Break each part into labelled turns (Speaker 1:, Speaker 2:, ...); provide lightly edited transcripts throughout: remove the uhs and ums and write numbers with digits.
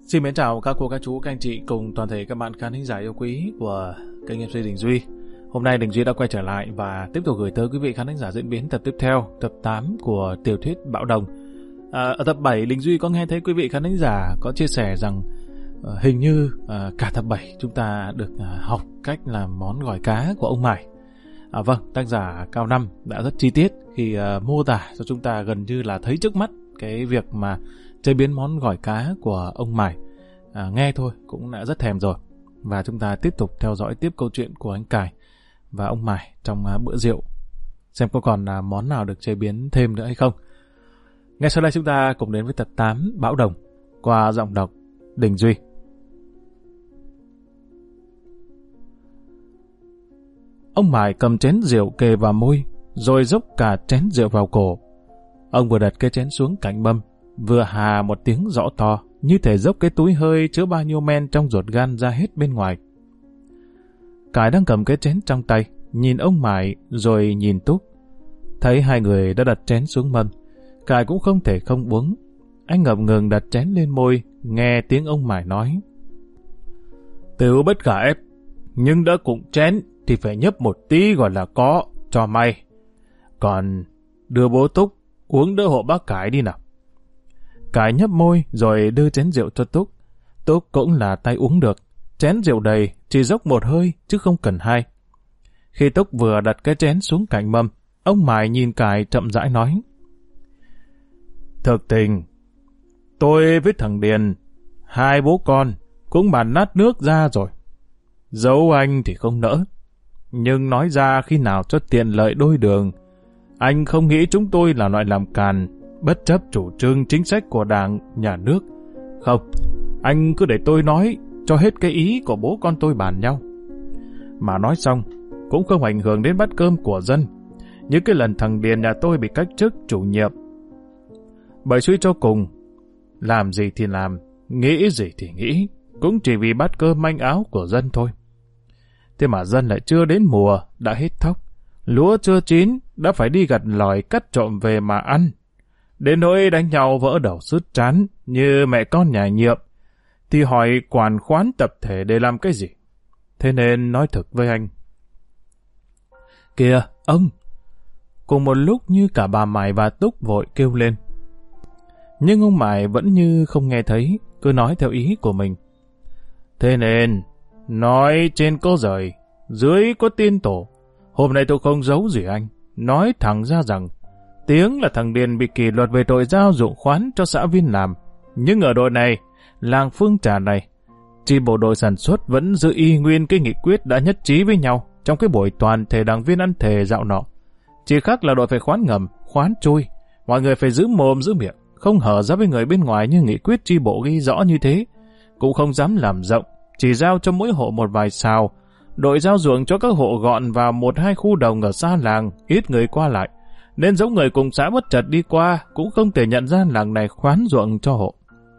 Speaker 1: Xin mến chào các cô, các chú, các anh chị cùng toàn thể các bạn khán thính giả yêu quý của kênh MC Đình Duy. Hôm nay Đình Duy đã quay trở lại và tiếp tục gửi tới quý vị khán thính giả diễn biến tập tiếp theo, tập 8 của tiểu thuyết Bão Đồng. Ở tập 7, Đình Duy có nghe thấy quý vị khán thính giả có chia sẻ rằng hình như cả tập 7 chúng ta được học cách làm món gỏi cá của ông Mải. Vâng, tác giả Cao Năm đã rất chi tiết khi mô tả cho chúng ta gần như là thấy trước mắt cái việc mà chế biến món gỏi cá của ông Mải. Nghe thôi cũng đã rất thèm rồi. Và chúng ta tiếp tục theo dõi tiếp câu chuyện của anh Cải và ông Mải trong bữa rượu, xem có còn món nào được chế biến thêm nữa hay không. Ngay sau đây chúng ta cùng đến với tập 8 Bão Đồng qua giọng đọc Đình Duy. Ông Mải cầm chén rượu kề vào môi, rồi dốc cả chén rượu vào cổ. Ông vừa đặt cái chén xuống cạnh mâm, vừa hà một tiếng rõ to, như thể dốc cái túi hơi chứa bao nhiêu men trong ruột gan ra hết bên ngoài. Cải đang cầm cái chén trong tay, nhìn ông Mải rồi nhìn Túc. Thấy hai người đã đặt chén xuống mâm, Cải cũng không thể không uống. Anh ngập ngừng đặt chén lên môi, nghe tiếng ông Mải nói: "Tiểu bất khả ép, nhưng đã cụng chén thì phải nhấp một tí gọi là có, cho may. Còn đưa bố Túc uống đỡ hộ bác Cải đi nào." Cải nhấp môi rồi đưa chén rượu cho Túc. Túc cũng là tay uống được. Chén rượu đầy, chỉ dốc một hơi chứ không cần hai. Khi Túc vừa đặt cái chén xuống cạnh mâm, ông Mải nhìn Cải chậm rãi nói: "Thực tình, tôi với thằng Điền, hai bố con cũng bàn nát nước ra rồi. Giấu anh thì không nỡ, nhưng nói ra khi nào cho tiện lợi đôi đường. Anh không nghĩ chúng tôi là loại làm càn, bất chấp chủ trương chính sách của Đảng, Nhà nước. Không, anh cứ để tôi nói cho hết cái ý của bố con tôi bàn nhau. Mà nói xong, cũng không ảnh hưởng đến bát cơm của dân. Như cái lần thằng Điền nhà tôi bị cách chức chủ nhiệm. Bởi suy cho cùng, làm gì thì làm, nghĩ gì thì nghĩ, cũng chỉ vì bát cơm manh áo của dân thôi. Thế mà dân lại chưa đến mùa, đã hết thóc. Lúa chưa chín, đã phải đi gặt lòi cắt trộm về mà ăn. Đến nỗi đánh nhau vỡ đầu sứt trán như mẹ con nhà nhiệm, thì hỏi quản khoán tập thể để làm cái gì. Thế nên nói thực với anh." "Kìa, ông!" Cùng một lúc như cả bà Mải và Túc vội kêu lên. Nhưng ông Mải vẫn như không nghe thấy, cứ nói theo ý của mình. "Thế nên, nói trên có rời, dưới có tiên tổ. Hôm nay tôi không giấu gì anh, nói thẳng ra rằng tiếng là thằng Điền bị kỷ luật về tội giao dụng khoán cho xã viên làm. Nhưng ở đội này, làng Phương Trà này, chi bộ đội sản xuất vẫn giữ y nguyên cái nghị quyết đã nhất trí với nhau trong cái buổi toàn thể đảng viên ăn thề dạo nọ. Chỉ khác là đội phải khoán ngầm, khoán chui. Mọi người phải giữ mồm giữ miệng, không hở ra với người bên ngoài như nghị quyết chi bộ ghi rõ như thế. Cũng không dám làm rộng, chỉ giao cho mỗi hộ một vài sào. Đội giao ruộng cho các hộ gọn vào 1-2 khu đồng ở xa làng, ít người qua lại. Nên giống người cùng xã bất chợt đi qua cũng không thể nhận ra làng này khoán ruộng cho hộ."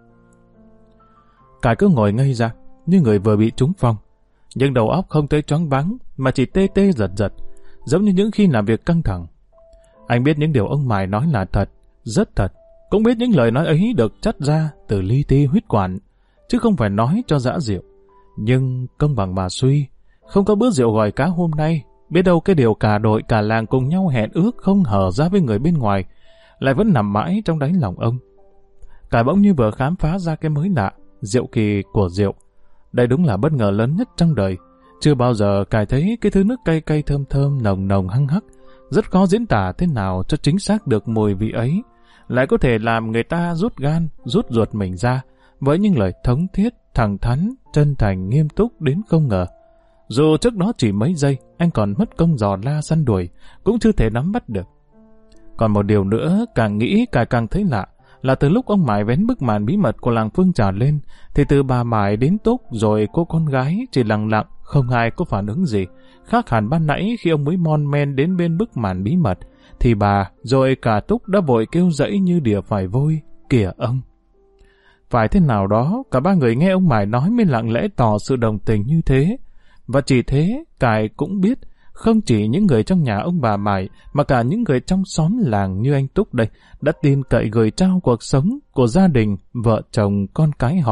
Speaker 1: Cải cứ ngồi ngây ra như người vừa bị trúng phong, nhưng đầu óc không thấy choáng váng mà chỉ tê tê giật giật, giống như những khi làm việc căng thẳng. Anh biết những điều ông Mải nói là thật, rất thật, cũng biết những lời nói ấy được chắt ra từ li ti huyết quản, chứ không phải nói cho dã rượu. Nhưng công bằng mà suy, không có bữa rượu gỏi cá hôm nay, biết đâu cái điều cả đội cả làng cùng nhau hẹn ước không hở ra với người bên ngoài lại vẫn nằm mãi trong đáy lòng ông. Cải bỗng như vừa khám phá ra cái mới lạ, diệu kỳ của rượu. Đây đúng là bất ngờ lớn nhất trong đời. Chưa bao giờ Cải thấy cái thứ nước cay cay thơm thơm nồng nồng hăng hắc, rất khó diễn tả thế nào cho chính xác được mùi vị ấy, lại có thể làm người ta rút gan, rút ruột mình ra với những lời thống thiết, thẳng thắn, chân thành, nghiêm túc đến không ngờ. Dù trước đó chỉ mấy giây, anh còn mất công dò la săn đuổi, cũng chưa thể nắm bắt được. Còn một điều nữa, càng nghĩ càng thấy lạ, là từ lúc ông Mải vén bức màn bí mật của làng Phương Trà lên, thì từ bà Mải đến Túc rồi cô con gái chỉ lặng lặng, không ai có phản ứng gì. Khác hẳn ban nãy khi ông mới mon men đến bên bức màn bí mật, thì bà rồi cả Túc đã vội kêu dẫy như đỉa phải vôi: "Kìa ông!" Phải thế nào đó, cả ba người nghe ông Mải nói mới lặng lẽ tỏ sự đồng tình như thế. Và chỉ thế, Cải cũng biết, không chỉ những người trong nhà ông bà Mải, mà cả những người trong xóm làng như anh Túc đây, đã tin cậy gửi trao cuộc sống của gia đình, vợ chồng, con cái họ,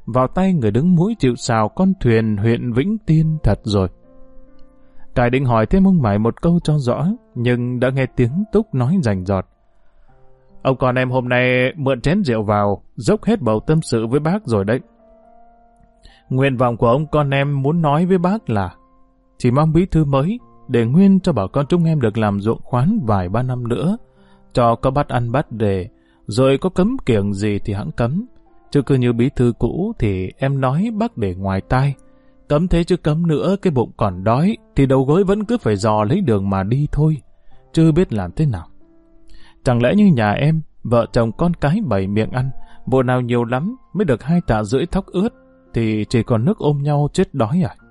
Speaker 1: vào tay người đứng mũi chịu sào con thuyền huyện Vĩnh Tiên thật rồi. Cải định hỏi thêm ông Mải một câu cho rõ, nhưng đã nghe tiếng Túc nói rành rọt. Ông con em hôm nay mượn chén rượu vào, dốc hết bầu tâm sự với bác rồi đấy. Nguyện vọng của ông con em muốn nói với bác là chỉ mong bí thư mới để nguyên cho bà con chúng em được làm ruộng khoán vài ba năm nữa, cho có bát ăn bát để, rồi có cấm kiểng gì thì hẵng cấm. Chứ cứ như bí thư cũ thì em nói bác để ngoài tai. Cấm thế chứ cấm nữa, cái bụng còn đói thì đầu gối vẫn cứ phải dò lấy đường mà đi thôi, chưa biết làm thế nào. Chẳng lẽ như nhà em, vợ chồng con cái 7 miệng ăn, bộ nào nhiều lắm mới được 2 tạ rưỡi thóc ướt, thì chỉ còn nước ôm nhau chết đói à?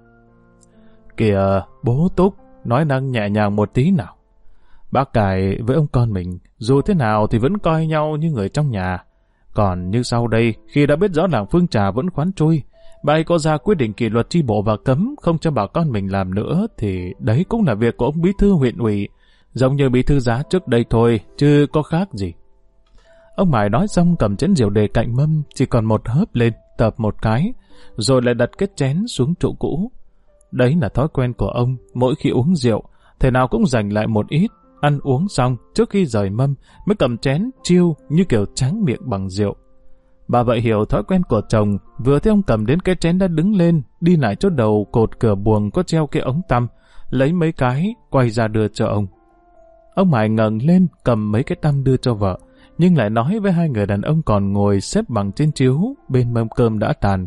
Speaker 1: Kìa, bố Túc, nói năng nhẹ nhàng một tí nào. Bác Cải với ông con mình, dù thế nào thì vẫn coi nhau như người trong nhà. Còn như sau đây, khi đã biết rõ làng Phương Trà vẫn khoán trôi, bà ấy có ra quyết định kỷ luật chi bộ và cấm không cho bà con mình làm nữa, thì đấy cũng là việc của ông bí thư huyện ủy, giống như bí thư Giá trước đây thôi, chứ có khác gì. Ông Mải nói xong cầm chén rượu đề cạnh mâm, chỉ còn một hớp lên, tập một cái, rồi lại đặt cái chén xuống trụ cũ. Đấy là thói quen của ông, mỗi khi uống rượu, thể nào cũng dành lại một ít, ăn uống xong trước khi rời mâm mới cầm chén chiêu như kiểu tráng miệng bằng rượu. Bà vậy hiểu thói quen của chồng, vừa thấy ông cầm đến cái chén đã đứng lên, đi lại chỗ đầu cột cửa buồng có treo cái ống tăm, lấy mấy cái, quay ra đưa cho ông. Ông Mải ngẩng lên cầm mấy cái tăm đưa cho vợ, nhưng lại nói với hai người đàn ông còn ngồi xếp bằng trên chiếu bên mâm cơm đã tàn.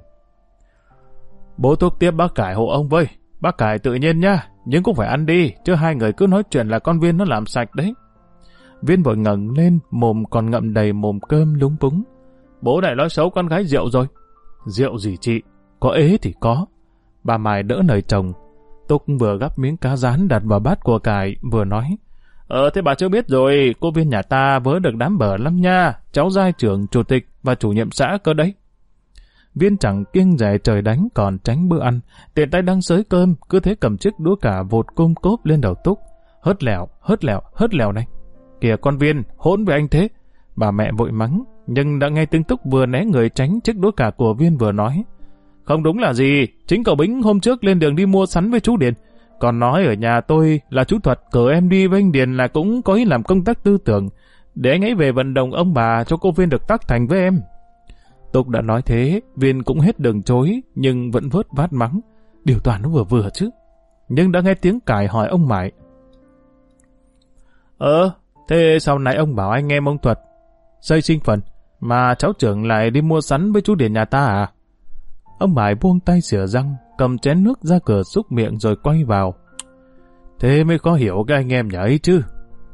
Speaker 1: Bố Túc tiếp bác Cải hộ ông với, bác Cải tự nhiên nhá, nhưng cũng phải ăn đi, chứ hai người cứ nói chuyện là con Viên nó làm sạch đấy. Viên vội ngẩng lên, mồm còn ngậm đầy mồm cơm lúng búng. Bố này nói xấu con gái rượu rồi. Rượu gì chị, có ế thì có. Bà Mải đỡ lời chồng. Túc vừa gắp miếng cá rán đặt vào bát của Cải, vừa nói. Thế bà chưa biết rồi, cô Viên nhà ta vớ được đám bở lắm nha, cháu giai trưởng, chủ tịch và chủ nhiệm xã cơ đấy. Viên chẳng kiêng dè trời đánh còn tránh bữa ăn, tiện tay đang xới cơm, cứ thế cầm chiếc đũa cả vột côm cốp lên đầu Túc. Hớt lèo này. Kìa con Viên, hỗn với anh thế. Bà mẹ vội mắng, nhưng đã nghe tiếng Túc vừa né người tránh chiếc đũa cả của Viên vừa nói. Không đúng là gì, chính cậu Bính hôm trước lên đường đi mua sắn với chú Điền. Còn nói ở nhà tôi là chú Thuật cử em đi với anh Điền là cũng có ý làm công tác tư tưởng, để anh ấy về vận động ông bà cho cô Viên được tác thành với em. Túc đã nói thế, Viên cũng hết đường chối, nhưng vẫn vớt vát mắng. Điều toàn nó vừa vừa chứ. Nhưng đã nghe tiếng Cải hỏi ông Mải. Thế sau này ông bảo anh em ông Thuật xây sinh phần, mà cháu trưởng lại đi mua sắn với chú Điền nhà ta à? Ông Mải buông tay xỉa răng, cầm chén nước ra cửa xúc miệng rồi quay vào. Thế mới khó hiểu cái anh em nhà ấy chứ.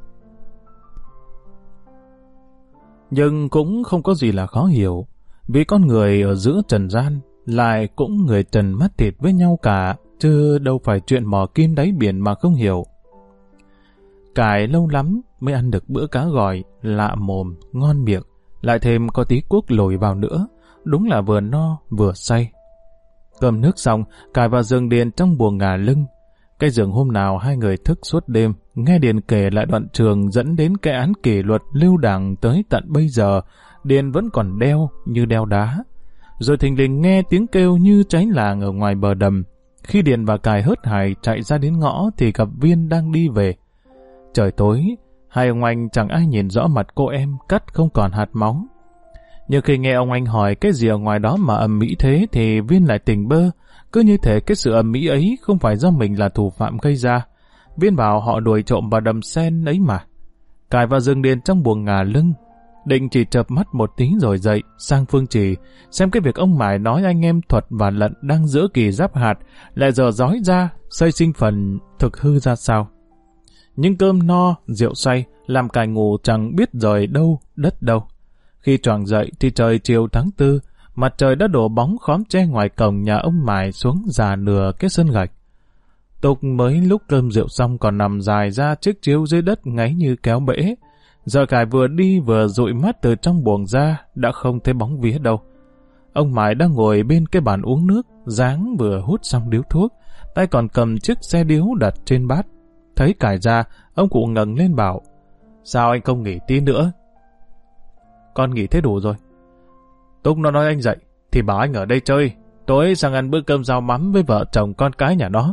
Speaker 1: Nhưng cũng không có gì là khó hiểu, vì con người ở giữa trần gian lại cũng người trần mắt thịt với nhau cả, chứ đâu phải chuyện mò kim đáy biển mà không hiểu. Cải lâu lắm mới ăn được bữa cá gỏi, lạ mồm, ngon miệng, lại thêm có tí cuốc lồi vào nữa, đúng là vừa no vừa say. Cơm nước xong, Cải vào giường Điền trong buồng ngả lưng. Cái giường hôm nào hai người thức suốt đêm, nghe Điền kể lại đoạn trường dẫn đến cái án kỷ luật lưu đảng tới tận bây giờ, Điền vẫn còn đeo như đeo đá. Rồi thình lình nghe tiếng kêu như cháy làng ở ngoài bờ đầm. Khi Điền và Cải hớt hải chạy ra đến ngõ thì gặp Viên đang đi về. Trời tối, hai ông anh chẳng ai nhìn rõ mặt cô em cắt không còn hạt máu. Nhưng khi nghe ông anh hỏi cái gì ở ngoài đó mà ầm ĩ thế thì Viên lại tỉnh bơ, cứ như thể cái sự ầm ĩ ấy không phải do mình là thủ phạm gây ra. Viên bảo họ đuổi trộm vào đầm sen ấy mà. Cải vào rừng Điền trong buồng ngả lưng, định chỉ chợp mắt một tí rồi dậy sang Phương Trì xem cái việc ông Mải nói anh em Thuật và Lận đang giữa kỳ giáp hạt lại giờ dói ra xây sinh phần thực hư ra sao. Nhưng cơm no, rượu say làm Cải ngủ chẳng biết rời đâu đất đâu. Khi choàng dậy thì trời chiều tháng 4, mặt trời đã đổ bóng khóm tre ngoài cổng nhà ông Mải xuống già nửa cái sân gạch. Tục mới lúc cơm rượu xong còn nằm dài ra chiếc chiếu dưới đất ngáy như kéo bể. Giờ Cải vừa đi vừa dụi mắt từ trong buồng ra, đã không thấy bóng vía đâu. Ông Mải đang ngồi bên cái bàn uống nước, dáng vừa hút xong điếu thuốc, tay còn cầm chiếc xe điếu đặt trên bát. Thấy Cải ra, ông cụ ngẩng lên bảo, sao anh không nghỉ tí nữa? Con nghỉ thế đủ rồi. Túc nó nói anh dậy, thì bảo anh ở đây chơi, tối sang ăn bữa cơm rau mắm với vợ chồng con cái nhà nó.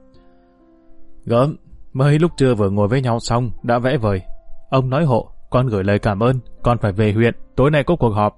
Speaker 1: Gớm, mới lúc trưa vừa ngồi với nhau xong, đã vẽ vời. Ông nói hộ, con gửi lời cảm ơn, con phải về huyện, tối nay có cuộc họp.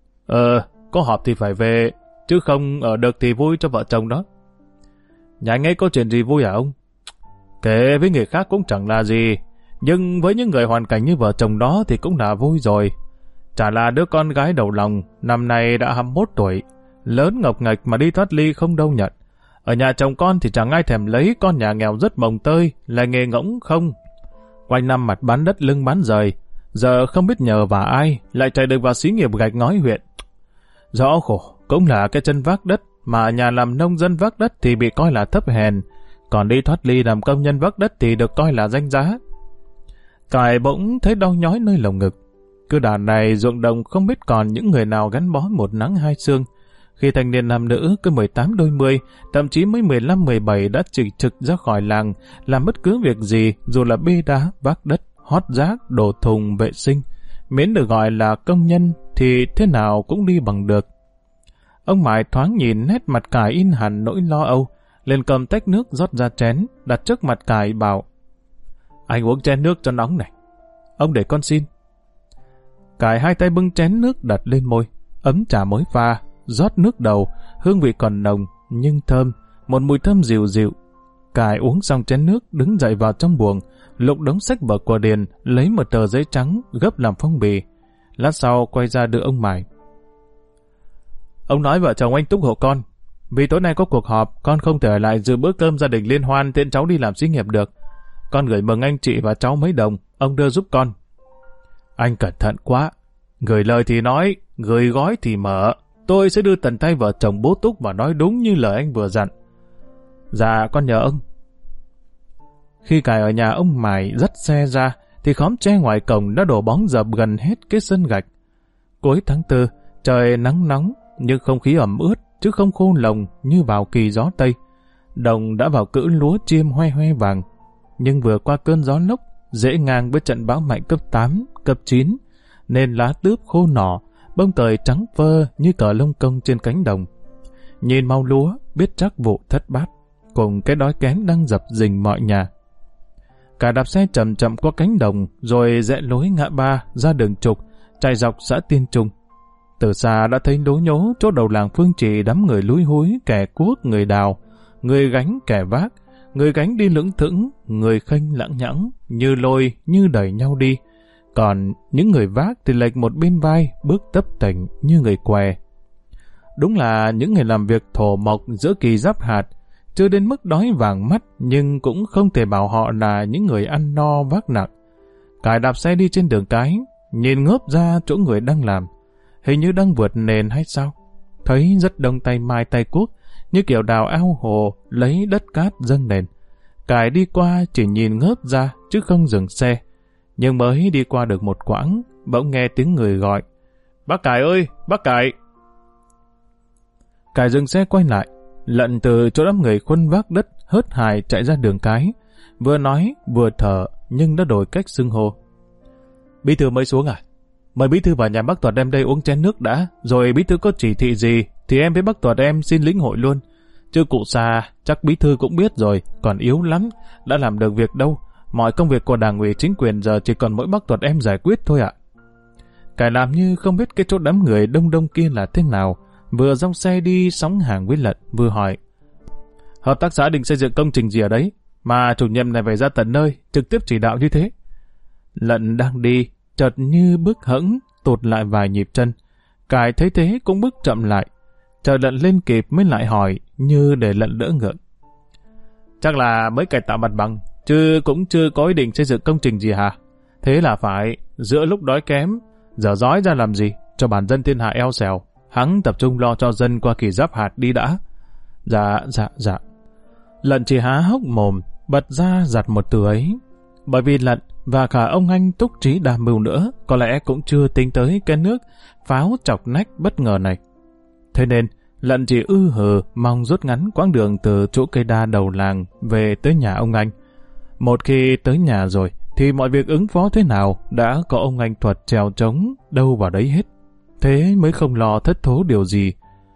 Speaker 1: Có họp thì phải về, chứ không ở được thì vui cho vợ chồng đó. Nhà anh ấy có chuyện gì vui hả ông? Kể với người khác cũng chẳng là gì, nhưng với những người hoàn cảnh như vợ chồng đó thì cũng là vui rồi. Chả là đứa con gái đầu lòng, năm nay đã 21 tuổi, lớn ngọc nghệch mà đi thoát ly không đâu nhận. Ở nhà chồng con thì chẳng ai thèm lấy, con nhà nghèo rất mồng tơi, là nghề ngỗng không. Quanh năm mặt bán đất lưng bán rời, giờ không biết nhờ vào ai, lại chạy được vào xí nghiệp gạch ngói huyện. Rõ khổ, cũng là cái chân vác đất, mà nhà làm nông dân vác đất thì bị coi là thấp hèn, còn đi thoát ly làm công nhân vác đất thì được coi là danh giá. Cải bỗng thấy đau nhói nơi lồng ngực. Cứ đàn này ruộng đồng không biết còn những người nào gắn bó một nắng hai sương. Khi thanh niên nam nữ cứ 18 đôi 10, thậm chí mới 15-17 đã trực trực ra khỏi làng, làm bất cứ việc gì, dù là bê đá, vác đất, hót rác, đổ thùng, vệ sinh. Miễn được gọi là công nhân thì thế nào cũng đi bằng được. Ông Mại thoáng nhìn nét mặt Cải in hẳn nỗi lo âu, liền cầm tách nước rót ra chén, đặt trước mặt Cải bảo: Anh uống chén nước cho nóng này. Ông để con xin. Cải hai tay bưng chén nước đặt lên môi, ấm trà mới pha, rót nước đầu, hương vị còn nồng nhưng thơm, một mùi thơm dịu dịu. Cải uống xong chén nước, đứng dậy vào trong buồng, lục đống sách vở của Điền, lấy một tờ giấy trắng gấp làm phong bì. Lát sau quay ra đưa ông Mải. Ông nói vợ chồng anh túc hộ con, vì tối nay có cuộc họp, con không thể ở lại dự bữa cơm gia đình liên hoan, tiện cháu đi làm xí nghiệp được. Con gửi mừng anh chị và cháu mấy đồng, ông đưa giúp con. Anh cẩn thận quá, gửi lời thì nói, gửi gói thì mở. Tôi sẽ đưa tận tay vợ chồng bố Túc và nói đúng như lời anh vừa dặn. Dạ, con nhờ ông. Khi Cải ở nhà ông Mải dắt xe ra, thì khóm tre ngoài cổng đã đổ bóng dập gần hết cái sân gạch. Cuối tháng 4, trời nắng nóng, nhưng không khí ẩm ướt, chứ không khô lồng như vào kỳ gió Tây. Đồng đã vào cữ lúa chiêm hoe hoe vàng, nhưng vừa qua cơn gió lốc, dễ ngang với trận bão mạnh cấp 8, cấp 9, nên lá tướp khô nỏ, bông cời trắng phơ như cờ lông công trên cánh đồng. Nhìn mau lúa, biết chắc vụ thất bát, cùng cái đói kén đang dập dình mọi nhà. Cả đạp xe chậm chậm qua cánh đồng, rồi rẽ lối ngã ba ra đường trục, chạy dọc xã Tiên Trung. Từ xa đã thấy lố nhố chỗ đầu làng Phương Trì đám người lúi húi, kẻ cuốc người đào, người gánh kẻ vác, người gánh đi lững thững, người khênh lẳng nhẳng, như lôi như đẩy nhau đi. Còn những người vác thì lệch một bên vai, bước tấp tành như người què. Đúng là những người làm việc thổ mộc giữa kỳ giáp hạt, chưa đến mức đói vàng mắt, nhưng cũng không thể bảo họ là những người ăn no vác nặng. Cải đạp xe đi trên đường cái, nhìn ngớp ra chỗ người đang làm, hình như đang vượt nền hay sao. Thấy rất đông tay mai tay cuốc, như kiểu đào ao hồ lấy đất cát dâng nền. Cải đi qua chỉ nhìn ngớp ra chứ không dừng xe. Nhưng mới đi qua được một quãng, bỗng nghe tiếng người gọi: Bác Cải ơi, bác Cải! Cải dừng xe quay lại, lận từ chỗ đám người khuân vác đất hớt hải chạy ra đường cái, vừa nói vừa thở nhưng đã đổi cách xưng hô. Bí thư mới xuống à? Mời bí thư vào nhà bác Tuật em đây uống chén nước đã, rồi bí thư có chỉ thị gì thì em với bác Tuật em xin lĩnh hội luôn. Chứ cụ xa chắc bí thư cũng biết rồi, còn yếu lắm, đã làm được việc đâu. Mọi công việc của đảng ủy chính quyền giờ chỉ còn mỗi bác Tuật em giải quyết thôi ạ. Cải làm như không biết cái chỗ đám người đông đông kia là thế nào, vừa dòng xe đi sóng hàng với Lận, vừa hỏi: Hợp tác xã định xây dựng công trình gì ở đấy, mà chủ nhiệm này phải ra tận nơi, trực tiếp chỉ đạo như thế? Lận đang đi, chợt như bước hẫng, tụt lại vài nhịp chân. Cải thấy thế cũng bước chậm lại, chờ Lận lên kịp mới lại hỏi, như để Lận đỡ ngượng. Chắc là mới cải tạo mặt bằng, chứ cũng chưa có ý định xây dựng công trình gì hả? Thế là phải, giữa lúc đói kém, giờ dói ra làm gì, cho bản dân thiên hạ eo xèo, hắn tập trung lo cho dân qua kỳ giáp hạt đi đã. Dạ. Lận chỉ há hốc mồm, bật ra giặt một từ ấy. Bởi vì Lận và cả ông anh Túc Trí Đa Mưu nữa có lẽ cũng chưa tính tới cái nước pháo chọc nách bất ngờ này. Thế nên, Lận chỉ hừ mong rút ngắn quãng đường từ chỗ cây đa đầu làng về tới nhà ông anh. Một khi tới nhà rồi, thì mọi việc ứng phó thế nào đã có ông anh Thuật trèo trống đâu vào đấy hết. Thế mới không lo thất thố điều gì.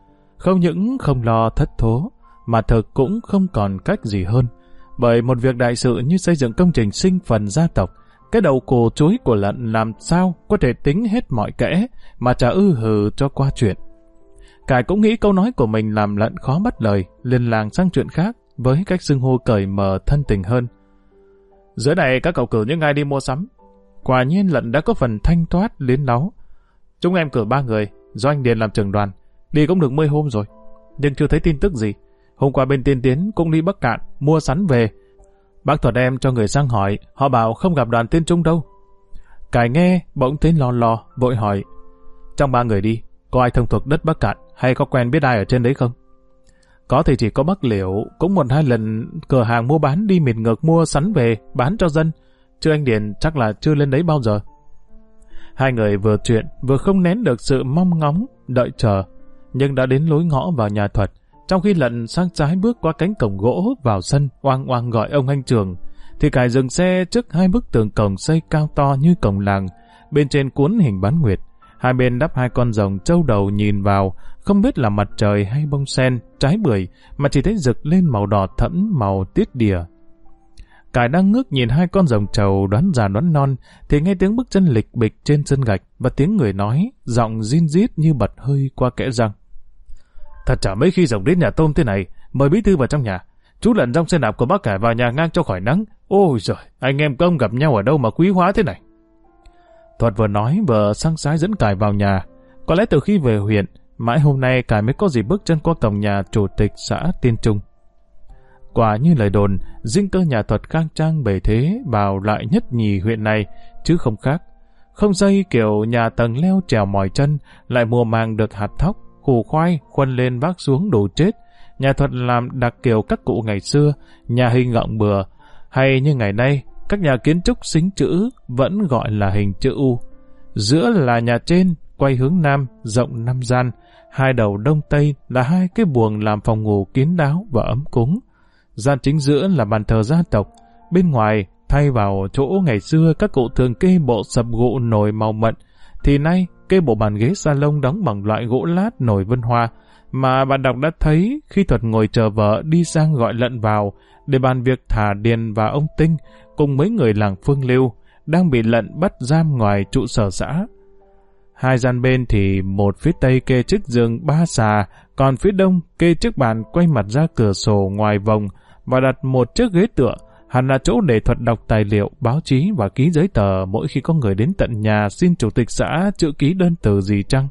Speaker 1: không những không lo thất thố, mà thực cũng không còn cách gì hơn. Bởi một việc đại sự như xây dựng công trình sinh phần gia tộc, cái đầu cồ chuối của Lận làm sao có thể tính hết mọi kẽ mà chả hừ cho qua chuyện. Cải cũng nghĩ câu nói của mình làm Lận khó bắt lời, liền làng sang chuyện khác với cách xưng hô cởi mở thân tình hơn. Dưới này các cậu cử những ai đi mua sắm? Quả nhiên Lận đã có phần thanh thoát liến láu. Chúng em cử 3 người, do anh Điền làm trưởng đoàn, đi cũng được 10 hôm rồi, nhưng chưa thấy tin tức gì. Hôm qua bên Tiên Tiến cũng đi Bắc Cạn mua sắn về. Bác Thuật em cho người sang hỏi, họ bảo không gặp đoàn Tiên Trung đâu. Cải nghe bỗng thấy lo, vội hỏi, trong 3 người đi, có ai thông thuộc đất Bắc Cạn hay có quen biết ai ở trên đấy không? Có thì chỉ có bác Liễu, cũng 1-2 lần cửa hàng mua bán đi miệt ngược mua sắn về bán cho dân, chứ anh Điền chắc là chưa lên đấy bao giờ. Hai người vừa chuyện vừa không nén được sự mong ngóng đợi chờ, nhưng đã đến lối ngõ vào nhà Thuật. Trong khi Lận sang trái bước qua cánh cổng gỗ vào sân, oang oang gọi ông anh Trường, thì Cải dừng xe trước 2 bức tường cổng xây cao to như cổng làng, bên trên cuốn hình bán nguyệt. Hai bên đắp 2 con rồng trâu đầu nhìn vào, không biết là mặt trời hay bông sen, trái bưởi, mà chỉ thấy rực lên màu đỏ thẫm, màu tiết đìa. Cải đang ngước nhìn 2 con rồng trầu đoán già đoán non, thì nghe tiếng bước chân lịch bịch trên sân gạch và tiếng người nói, giọng rin rít như bật hơi qua kẽ răng. Thật chả mấy khi rồng đến nhà Tôm thế này, mời bí thư vào trong nhà. Chú Lận dòng xe đạp của bác Cải vào nhà ngang cho khỏi nắng. Ôi giời, anh em công gặp nhau ở đâu mà quý hóa thế này. Thuật vừa nói vừa sang sái dẫn Cải vào nhà. Có lẽ từ khi về huyện, mãi hôm nay Cải mới có dịp bước chân qua cổng nhà chủ tịch xã Tiên Trung. Quả như lời đồn, dinh cơ nhà Thuật khang trang bề thế vào lại nhất nhì huyện này, chứ không khác. Không dây kiểu nhà tầng leo trèo mỏi chân, lại mùa màng được hạt thóc, củ khoai, khuân lên vác xuống đủ chết. Nhà Thuật làm đặc kiểu các cụ ngày xưa, nhà hình gọng bừa, hay như ngày nay, các nhà kiến trúc xính chữ vẫn gọi là hình chữ U. Giữa là nhà trên, quay hướng nam, rộng 5 gian, 2 đầu đông tây là 2 cái buồng làm phòng ngủ kín đáo và ấm cúng. Gian chính giữa là bàn thờ gia tộc, bên ngoài thay vào chỗ ngày xưa các cụ thường kê bộ sập gỗ nồi màu mận, thì nay kê bộ bàn ghế salon đóng bằng loại gỗ lát nổi vân hoa, mà bạn đọc đã thấy khi Thuật ngồi chờ vợ đi sang gọi Lận vào để bàn việc thả Điền và ông Tinh cùng mấy người làng Phương Lưu đang bị Lận bắt giam ngoài trụ sở xã. 2 gian bên thì một phía tây kê chiếc giường 3 xà, còn phía đông kê chiếc bàn quay mặt ra cửa sổ ngoài vòng và đặt một chiếc ghế tựa, hẳn là chỗ để Thuật đọc tài liệu, báo chí và ký giấy tờ mỗi khi có người đến tận nhà xin chủ tịch xã chữ ký đơn từ gì chăng.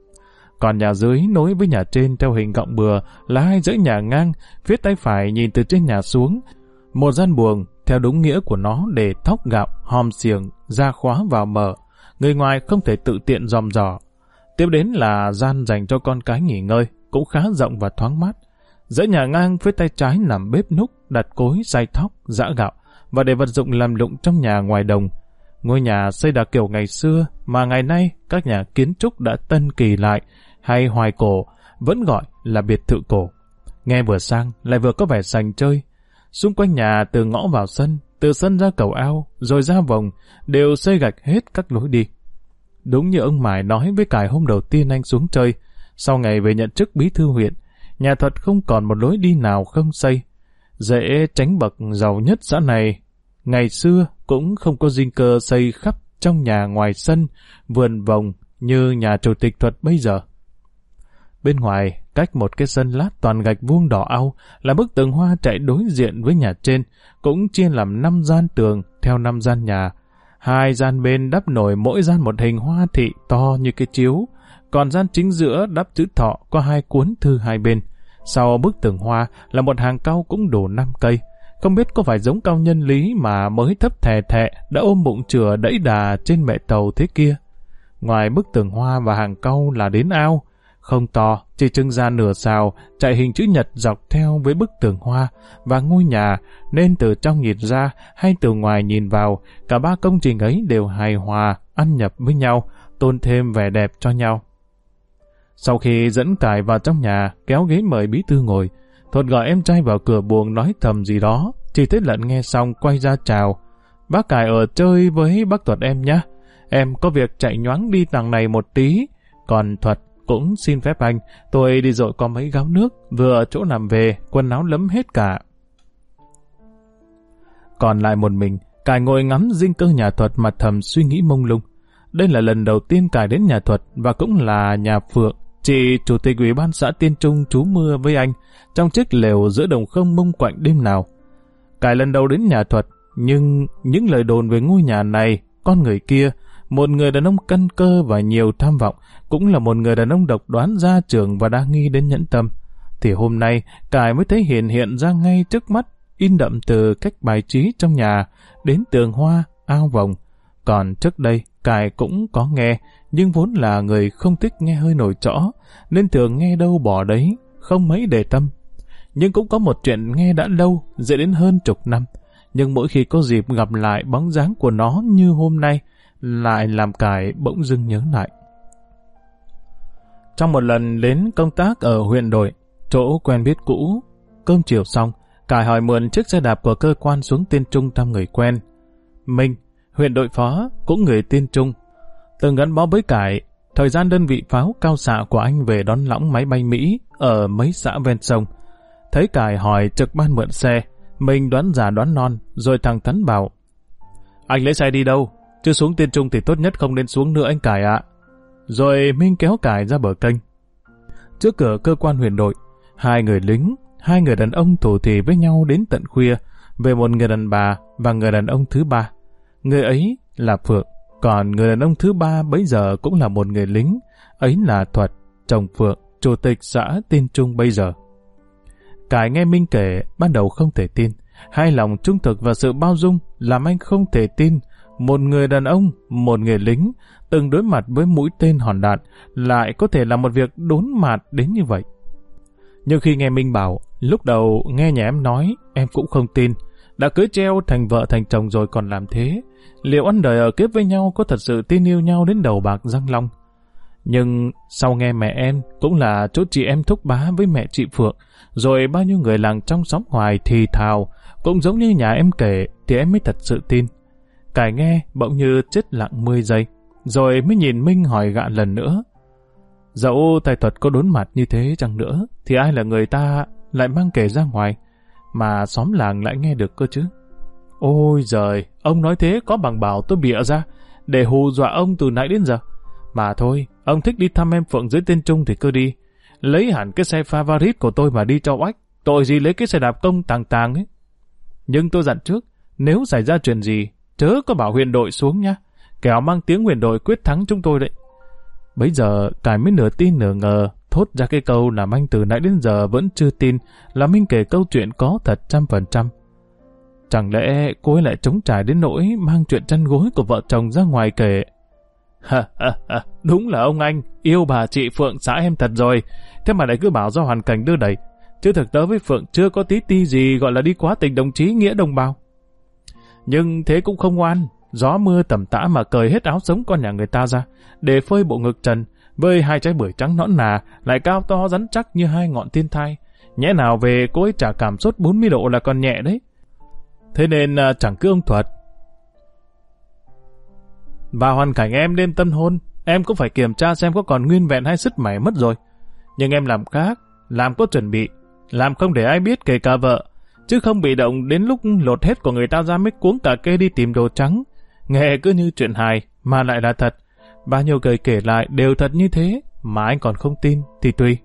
Speaker 1: Còn nhà dưới nối với nhà trên theo hình gọng bừa là 2 dãy nhà ngang, phía tay phải nhìn từ trên nhà xuống. Một gian buồng, theo đúng nghĩa của nó để thóc gạo, hòm xiềng, ra khóa vào mở. Người ngoài không thể tự tiện dòm dò. Tiếp đến là gian dành cho con cái nghỉ ngơi, cũng khá rộng và thoáng mát. Dãy nhà ngang phía tay trái nằm bếp núc, đặt cối xay thóc, giã gạo và để vật dụng làm lụng trong nhà ngoài đồng. Ngôi nhà xây đặc kiểu ngày xưa mà ngày nay các nhà kiến trúc đã tân kỳ lại, hay hoài cổ, vẫn gọi là biệt thự cổ. Nghe vừa sang lại vừa có vẻ sành chơi. Xung quanh nhà từ ngõ vào sân, từ sân ra cầu ao, rồi ra vòng, đều xây gạch hết các lối đi. Đúng như ông Mải nói với Cải hôm đầu tiên anh xuống chơi, sau ngày về nhận chức bí thư huyện, nhà Thuật không còn một lối đi nào không xây. Dễ tránh bậc giàu nhất xã này, ngày xưa cũng không có dinh cơ xây khắp trong nhà ngoài sân, vườn vòng như nhà chủ tịch Thuật bây giờ. Bên ngoài, cách một cái sân lát toàn gạch vuông đỏ au là bức tường hoa chạy đối diện với nhà trên, cũng chia làm 5 gian tường theo 5 gian nhà. 2 gian bên đắp nổi mỗi gian một hình hoa thị to như cái chiếu, còn gian chính giữa đắp chữ thọ có 2 cuốn thư hai bên. Sau bức tường hoa là một hàng cau cũng đủ 5 cây. Không biết có phải giống cau nhân lý mà mới thấp thè thẹ đã ôm bụng chừa đẫy đà trên mẹ tàu thế kia. Ngoài bức tường hoa và hàng cau là đến ao, không to, chỉ trưng ra nửa sào, chạy hình chữ nhật dọc theo với bức tường hoa và ngôi nhà, nên từ trong nhìn ra hay từ ngoài nhìn vào, cả 3 công trình ấy đều hài hòa, ăn nhập với nhau, tôn thêm vẻ đẹp cho nhau. Sau khi dẫn Cải vào trong nhà, kéo ghế mời bí thư ngồi, Thuật gọi em trai vào cửa buồng nói thầm gì đó, chỉ thấy Lận nghe xong quay ra chào. Bác Cải ở chơi với bác Thuật em nhá, em có việc chạy nhoáng đi đằng này một tí, còn Thuật cũng xin phép anh, tôi đi dội có mấy gáo nước, vừa chỗ nằm về, quần áo lấm hết cả. Còn lại một mình, Cải ngồi ngắm dinh cơ nhà Thuật mà thầm suy nghĩ mông lung. Đây là lần đầu tiên Cải đến nhà Thuật và cũng là nhà Phượng, chị chủ tịch ủy ban xã Tiên Trung trú mưa với anh trong chiếc lều giữa đồng không mông quạnh đêm nào. Cải lần đầu đến nhà Thuật, nhưng những lời đồn về ngôi nhà này, con người kia, một người đàn ông căn cơ và nhiều tham vọng, cũng là một người đàn ông độc đoán gia trưởng và đa nghi đến nhẫn tâm, thì hôm nay Cải mới thấy hiện ra ngay trước mắt, in đậm từ cách bài trí trong nhà đến tường hoa, ao vồng. Còn trước đây Cải cũng có nghe, nhưng vốn là người không thích nghe hơi nổi trõ, nên thường nghe đâu bỏ đấy, không mấy để tâm. Nhưng cũng có một chuyện nghe đã lâu, dễ đến hơn 10 năm, nhưng mỗi khi có dịp gặp lại bóng dáng của nó như hôm nay, lại làm Cải bỗng dưng nhớ lại. Trong một lần đến công tác ở huyện đội, chỗ quen biết cũ, cơm chiều xong, Cải hỏi mượn chiếc xe đạp của cơ quan xuống Tiên Trung thăm người quen. Minh, huyện đội phó, cũng người Tiên Trung, từng gắn bó với Cải. Thời gian đơn vị pháo cao xạ của anh về đón lõng máy bay Mỹ ở mấy xã ven sông. Thấy Cải hỏi trực ban mượn xe, mình đoán giả đoán non, rồi thằng Thắn bảo: anh lấy xe đi đâu? Chứ xuống Tiên Trung thì tốt nhất không nên xuống nữa anh Cải ạ. Rồi Minh kéo Cải ra bờ kênh. Trước cửa cơ quan huyện đội, hai người lính, hai người đàn ông thủ thỉ với nhau đến tận khuya về một người đàn bà và người đàn ông thứ ba. Người ấy là Phượng, còn người đàn ông thứ ba bấy giờ cũng là một người lính, ấy là Thuật, chồng Phượng, chủ tịch xã Tiên Trung bây giờ. Cải nghe Minh kể, ban đầu không thể tin. Hai lòng trung thực và sự bao dung làm anh không thể tin một người đàn ông, một người lính, từng đối mặt với mũi tên hòn đạn, lại có thể làm một việc đốn mạt đến như vậy. Nhưng khi nghe Minh bảo, lúc đầu nghe nhà em nói, em cũng không tin. Đã cưới treo thành vợ thành chồng rồi còn làm thế. Liệu ăn đời ở kiếp với nhau có thật sự tin yêu nhau đến đầu bạc răng long? Nhưng sau nghe mẹ em, cũng là chỗ chị em thúc bá với mẹ chị Phượng, rồi bao nhiêu người làng trong xóm Hoài thì thào, cũng giống như nhà em kể, thì em mới thật sự tin. Cải nghe bỗng như chết lặng 10 giây, rồi mới nhìn Minh hỏi gạn lần nữa. Dẫu tài Thuật có đốn mặt như thế chăng nữa, thì ai là người ta lại mang kể ra ngoài, mà xóm làng lại nghe được cơ chứ? Ôi giời, ông nói thế có bằng bảo tôi bịa ra, để hù dọa ông từ nãy đến giờ. Mà thôi, ông thích đi thăm em Phượng dưới Tiên Trung thì cứ đi. Lấy hẳn cái xe Favarit của tôi mà đi cho oách, tội gì lấy cái xe đạp công tàng ấy. Nhưng tôi dặn trước, nếu xảy ra chuyện gì, chớ có bảo huyện đội xuống nha, kẻo mang tiếng huyện đội quyết thắng chúng tôi đấy. Bấy giờ Cải mới nửa tin nửa ngờ, thốt ra cái câu làm anh từ nãy đến giờ vẫn chưa tin, là Minh kể câu chuyện có thật 100%. Chẳng lẽ cô ấy lại chống trải đến nỗi mang chuyện chăn gối của vợ chồng ra ngoài kể? Đúng là ông anh yêu bà chị Phượng xã em thật rồi, thế mà lại cứ bảo do hoàn cảnh đưa đẩy, chứ thực tế với Phượng chưa có tí ti gì gọi là đi quá tình đồng chí nghĩa đồng bào. Nhưng thế cũng không oan, gió mưa tầm tã mà cởi hết áo sống con nhà người ta ra, để phơi bộ ngực trần, với hai trái bưởi trắng nõn nà, lại cao to rắn chắc như hai ngọn thiên thai. Nhẽ nào về cô ấy trả cảm sốt 40 độ là còn nhẹ đấy. Thế nên chẳng cứ ông Thuật. Và hoàn cảnh em đêm tân hôn, em cũng phải kiểm tra xem có còn nguyên vẹn hay sứt mẻ mất rồi. Nhưng em làm khác, làm có chuẩn bị, làm không để ai biết kể cả vợ, chứ không bị động đến lúc lột hết của người ta ra mới cuống cả kê đi tìm đồ trắng. Nghe cứ như chuyện hài, mà lại là thật. Bao nhiêu người kể lại đều thật như thế, mà anh còn không tin thì tùy.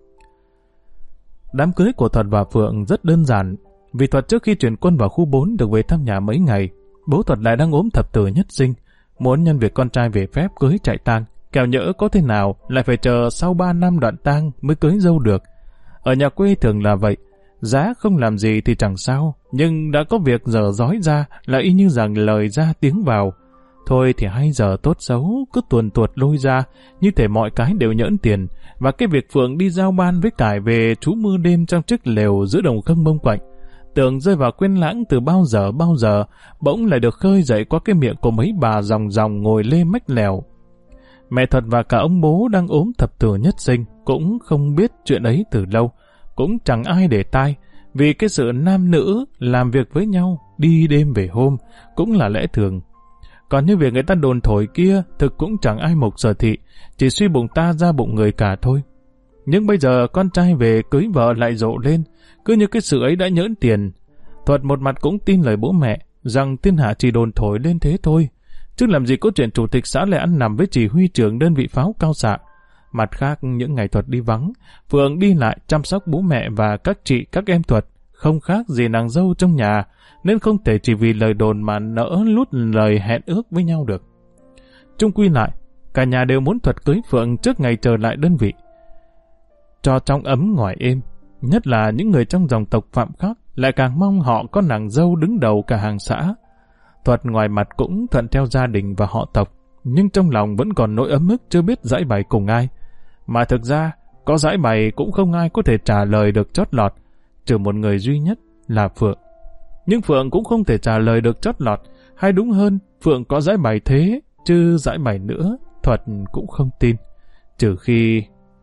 Speaker 1: Đám cưới của Thuật và Phượng rất đơn giản. Vì Thuật trước khi chuyển quân vào khu 4 được về thăm nhà mấy ngày, bố Thuật lại đang ốm thập tử nhất sinh, muốn nhân việc con trai về phép cưới chạy tang, kẻo nhỡ có thế nào lại phải chờ sau 3 năm đoạn tang mới cưới dâu được. Ở nhà quê thường là vậy, giá không làm gì thì chẳng sao, nhưng đã có việc dở dói ra là y như rằng lời ra tiếng vào. Thôi thì 2 giờ tốt xấu cứ tuồn tuột lôi ra, như thể mọi cái đều nhỡn tiền, và cái việc Phượng đi giao ban với Cải về trú mưa đêm trong chiếc lều giữa đồng không mông quạnh, tưởng rơi vào quên lãng từ bao giờ, bỗng lại được khơi dậy qua cái miệng của mấy bà dòng ngồi lê mách lèo. Mẹ Thuật và cả ông bố đang ốm thập tử nhất sinh cũng không biết chuyện ấy từ lâu, cũng chẳng ai để tai, vì cái sự nam nữ làm việc với nhau, đi đêm về hôm cũng là lẽ thường. Còn như việc người ta đồn thổi kia, thực cũng chẳng ai mục sở thị, chỉ suy bụng ta ra bụng người cả thôi. Nhưng bây giờ con trai về cưới vợ lại rộ lên, cứ như cái sự ấy đã nhỡn tiền. Thuật một mặt cũng tin lời bố mẹ, rằng thiên hạ chỉ đồn thổi lên thế thôi, chứ làm gì có chuyện chủ tịch xã lại ăn nằm với chỉ huy trưởng đơn vị pháo cao xạ. Mặt khác, những ngày Thuật đi vắng, Phượng đi lại chăm sóc bố mẹ và các chị các em Thuật, không khác gì nàng dâu trong nhà, nên không thể chỉ vì lời đồn mà nỡ lút lời hẹn ước với nhau được. Chung quy lại, cả nhà đều muốn Thuật cưới Phượng trước ngày trở lại đơn vị, cho trong ấm ngoài êm. Nhất là những người trong dòng tộc Phạm khác lại càng mong họ có nàng dâu đứng đầu cả hàng xã. Thuật ngoài mặt cũng thuận theo gia đình và họ tộc, nhưng trong lòng vẫn còn nỗi ấm ức chưa biết giải bày cùng ai. Mà thực ra, có giải bày cũng không ai có thể trả lời được chót lọt, trừ một người duy nhất là Phượng. Nhưng Phượng cũng không thể trả lời được chót lọt, hay đúng hơn, Phượng có giải bày thế, chứ giải bày nữa, Thuật cũng không tin. Trừ khi...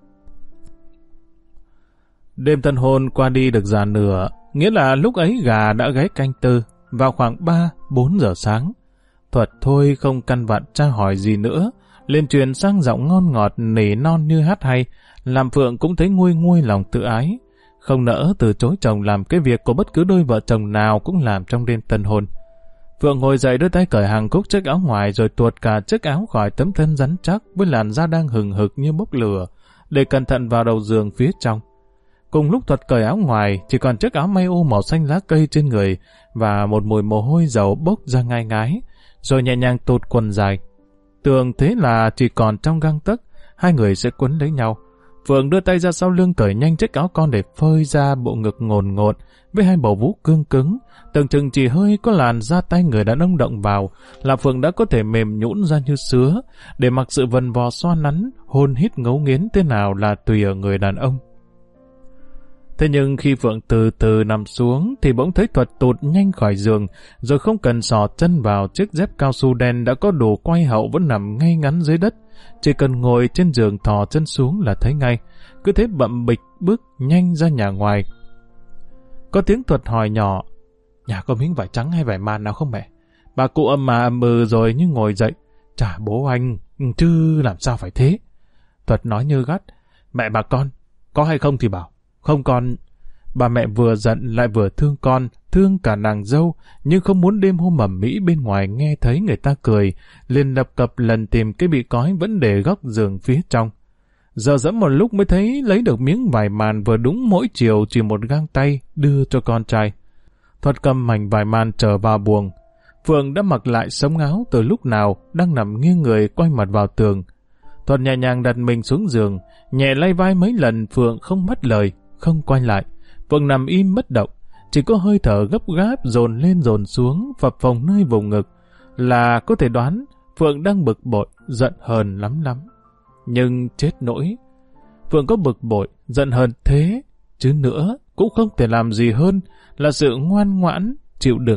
Speaker 1: Đêm tân hôn qua đi được già nửa, nghĩa là lúc ấy gà đã gáy canh tư, vào khoảng 3-4 giờ sáng. Thuật thôi không căn vặn tra hỏi gì nữa, liền truyền sang giọng ngon ngọt nỉ non như hát hay, làm Phượng cũng thấy nguôi nguôi lòng tự ái, không nỡ từ chối chồng làm cái việc của bất cứ đôi vợ chồng nào cũng làm trong đêm tân hôn. Phượng ngồi dậy đưa tay cởi hàng cúc chiếc áo ngoài rồi tuột cả chiếc áo khỏi tấm thân rắn chắc với làn da đang hừng hực như bốc lửa, để cẩn thận vào đầu giường phía trong. Cùng lúc Thuật cởi áo ngoài, chỉ còn chiếc áo may ô màu xanh lá cây trên người và một mùi mồ hôi dầu bốc ra ngai ngái, rồi nhẹ nhàng tụt quần dài. Tưởng thế là chỉ còn trong gang tấc, hai người sẽ quấn lấy nhau. Phượng đưa tay ra sau lưng cởi nhanh chiếc áo con để phơi ra bộ ngực ngồn ngột với hai bầu vú cương cứng, tưởng chừng chỉ hơi có làn da tay người đàn ông động vào là Phượng đã có thể mềm nhũn ra như sứa, để mặc sự vần vò xoa nắn, hôn hít ngấu nghiến thế nào là tùy ở người đàn ông. Thế nhưng khi Phượng từ từ nằm xuống thì bỗng thấy Thuật tụt nhanh khỏi giường, rồi không cần sò chân vào chiếc dép cao su đen đã có đồ quay hậu vẫn nằm ngay ngắn dưới đất. Chỉ cần ngồi trên giường thò chân xuống là thấy ngay, cứ thế bậm bịch bước nhanh ra nhà ngoài. Có tiếng Thuật hỏi nhỏ, nhà có miếng vải trắng hay vải màn nào không mẹ? Bà cụ ầm mà ầm mừ rồi nhưng ngồi dậy, chả bố anh, chứ làm sao phải thế? Thuật nói như gắt, mẹ bà con, có hay không thì bảo. Không con. Bà mẹ vừa giận lại vừa thương con, thương cả nàng dâu, nhưng không muốn đêm hôm ầm ĩ bên ngoài nghe thấy người ta cười, liền lập cập lần tìm cái bị cói vẫn để góc giường phía trong. Giờ dẫm một lúc mới thấy lấy được miếng vải màn vừa đúng mỗi chiều chỉ một gang tay đưa cho con trai. Thuật cầm mảnh vải màn trở vào buồng. Phượng đã mặc lại sống áo từ lúc nào, đang nằm nghiêng người quay mặt vào tường. Thuật nhẹ nhàng đặt mình xuống giường, nhẹ lay vai mấy lần. Phượng không mất lời, không quay lại. Phượng nằm im bất động, chỉ có hơi thở gấp gáp dồn lên dồn xuống, phập phồng nơi vùng ngực, là có thể đoán Phượng đang bực bội, giận hờn lắm lắm. Nhưng chết nỗi, Phượng có bực bội, giận hờn thế, chứ nữa cũng không thể làm gì hơn là sự ngoan ngoãn, chịu đựng.